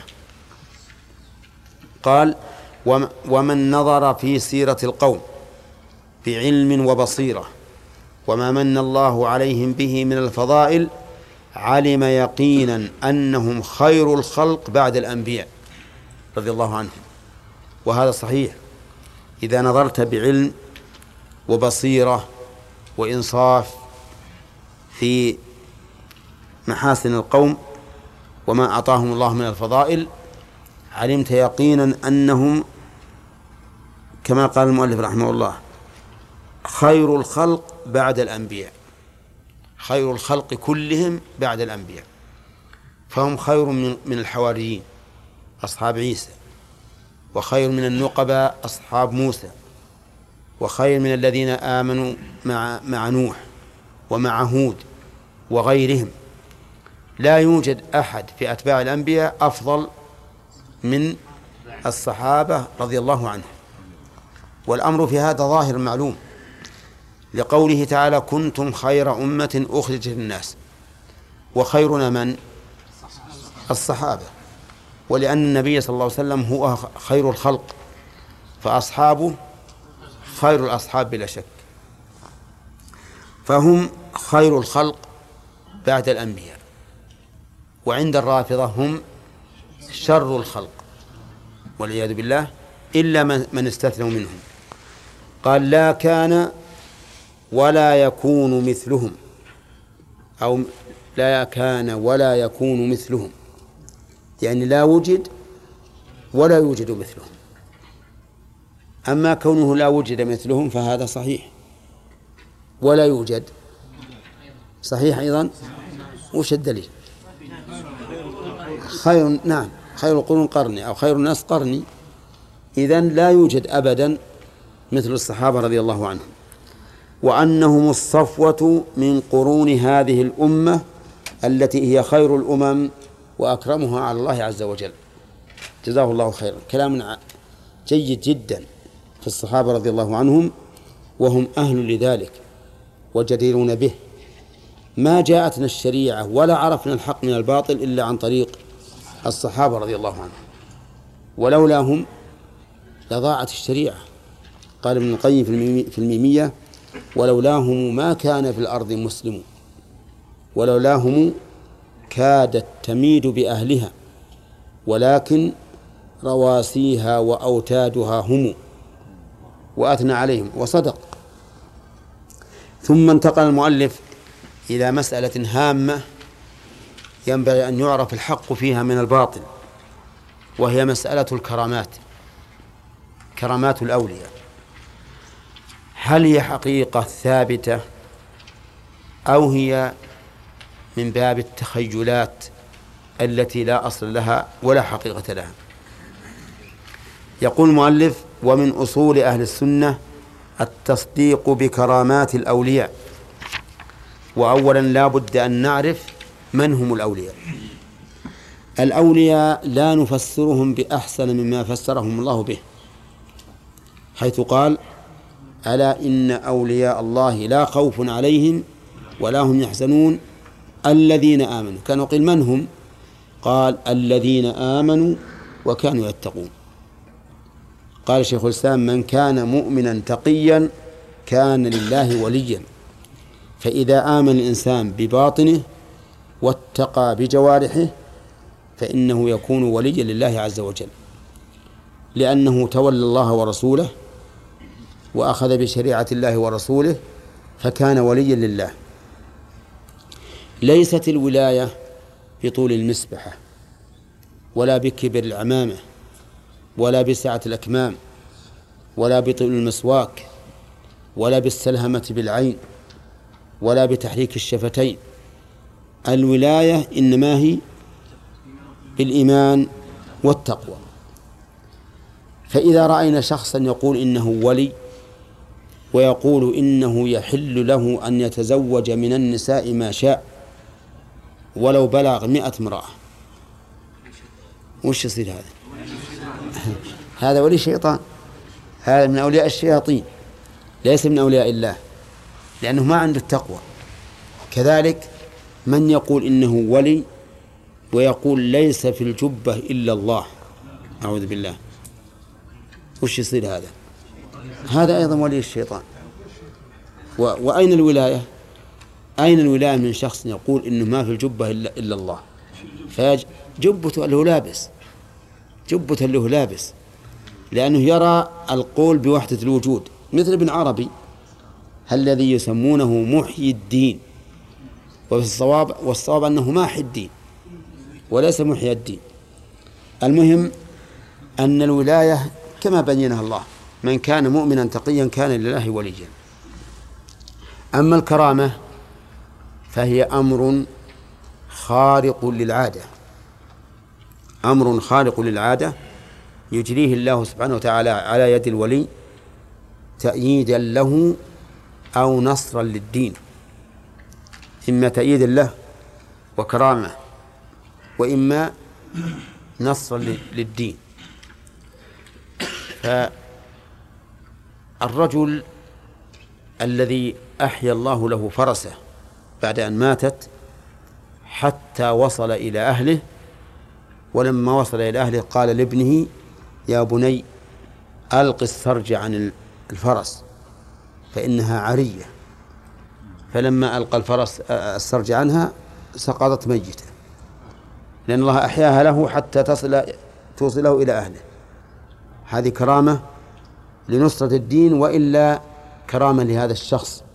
Speaker 1: قال: ومن نظر في سيرة القوم بعلم وبصيرة وما من الله عليهم به من الفضائل علم يقينا أنهم خير الخلق بعد الأنبياء رضي الله عنهم. وهذا صحيح، إذا نظرت بعلم وبصيرة وإنصاف في محاسن القوم وما أعطاهم الله من الفضائل علمت يقينا أنهم كما قال المؤلف رحمه الله خير الخلق بعد الأنبياء، خير الخلق كلهم بعد الأنبياء، فهم خير من الحواريين أصحاب عيسى، وخير من النقباء أصحاب موسى، وخير من الذين آمنوا مع مع نوح ومع هود وغيرهم. لا يوجد أحد في أتباع الأنبياء أفضل من الصحابة رضي الله عنهم. والأمر في هذا ظاهر معلوم، لقوله تعالى: كنتم خير أمة أخرجت للناس. وخيرنا من؟ الصحابة. ولأن النبي صلى الله عليه وسلم هو خير الخلق، فأصحابه خير الأصحاب بلا شك، فهم خير الخلق بعد الأنبياء. وعند الرافضة هم شر الخلق والعياذ بالله، إلا من استثنوا منهم. قال: لا كان ولا يكون مثلهم، أو لا كان ولا يكون مثلهم، يعني لا وجد ولا يوجد مثلهم. أما كونه لا وجد مثلهم فهذا صحيح، ولا يوجد صحيح أيضا. وش الدليل؟ خير نعم خير القرون قرني أو خير الناس قرني، إذن لا يوجد أبدا مثل الصحابة رضي الله عنهم. وأنهم الصفوة من قرون هذه الأمة التي هي خير الأمم وأكرمها على الله عز وجل. جزاه الله خيرا. كلام جيد جدا في الصحابة رضي الله عنهم، وهم أهل لذلك وجديرون به. ما جاءتنا الشريعة ولا عرفنا الحق من الباطل إلا عن طريق الصحابة رضي الله عنهم، ولولاهم لضاعت الشريعة. قال ابن القيم في الميمية: ولولاهم ما كان في الأرض مسلم، ولولاهم كادت تميد بأهلها، ولكن رواسيها وأوتادها هم. وأثنى عليهم وصدق. ثم انتقل المؤلف إلى مسألة هامة ينبغي أن يعرف الحق فيها من الباطل، وهي مسألة الكرامات، كرامات الأولياء. هل هي حقيقة ثابتة أو هي من باب التخيلات التي لا أصل لها ولا حقيقة لها؟ يقول المؤلف: ومن أصول أهل السنة التصديق بكرامات الأولياء. وأولا لا بد أن نعرف من هم الأولياء. الأولياء لا نفسرهم بأحسن مما فسرهم الله به، حيث قال: ألا إن أولياء الله لا خوف عليهم ولا هم يحزنون الذين آمنوا. كانوا قيل من هم؟ قال: الذين آمنوا وكانوا يتقون. قال شيخ الإسلام: من كان مؤمنا تقيا كان لله وليا. فإذا آمن الإنسان بباطنه واتقى بجوارحه فإنه يكون وليا لله عز وجل، لأنه تولى الله ورسوله وأخذ بشريعة الله ورسوله فكان وليا لله. ليست الولاية بطول المسبحة ولا بكبر العمامة ولا بسعة الأكمام ولا بطول المسواك ولا بالسلهمة بالعين ولا بتحريك الشفتين. الولاية إنما هي بالإيمان والتقوى. فإذا رأينا شخصا يقول إنه ولي ويقول إنه يحل له أن يتزوج من النساء ما شاء ولو بلغ مئة امرأة، وش يصير هذا؟ هذا ولي شيطان، هذا من أولياء الشياطين، ليس من أولياء الله، لأنه ما عنده التقوى. كذلك من يقول إنه ولي ويقول ليس في الجبة إلا الله، أعوذ بالله، وش يصير هذا؟ هذا أيضا ولي الشيطان. و... وأين الولاية؟ أين الولاية من شخص يقول إنه ما في الجبة إلا, إلا الله؟ فجبته له لابس، جبته له لابس، لأنه يرى القول بوحدة الوجود، مثل ابن عربي الذي يسمونه محيي الدين، والصواب والصواب أنه ماحي الدين وليس محيي الدين. المهم أن الولاية كما بينها الله، من كان مؤمنا تقيا كان لله وليا. أما الكرامة فهي أمر خارق للعادة، أمر خارق للعادة يجريه الله سبحانه وتعالى على يد الولي تأييدا له أو نصرا للدين، إما تأييدا له وكرامة، وإما نصرا للدين. فالرجل الذي أحيا الله له فرسه بعد أن ماتت حتى وصل إلى أهله، ولما وصل إلى أهله قال لابنه يا بني ألق السرج عن الفرس فإنها عرية، فلما ألقى الفرس السرج عنها سقطت ميتة، لأن الله أحياها له حتى تصل توصله إلى أهله. هذه كرامة لنصرة الدين، وإلا كرامة لهذا الشخص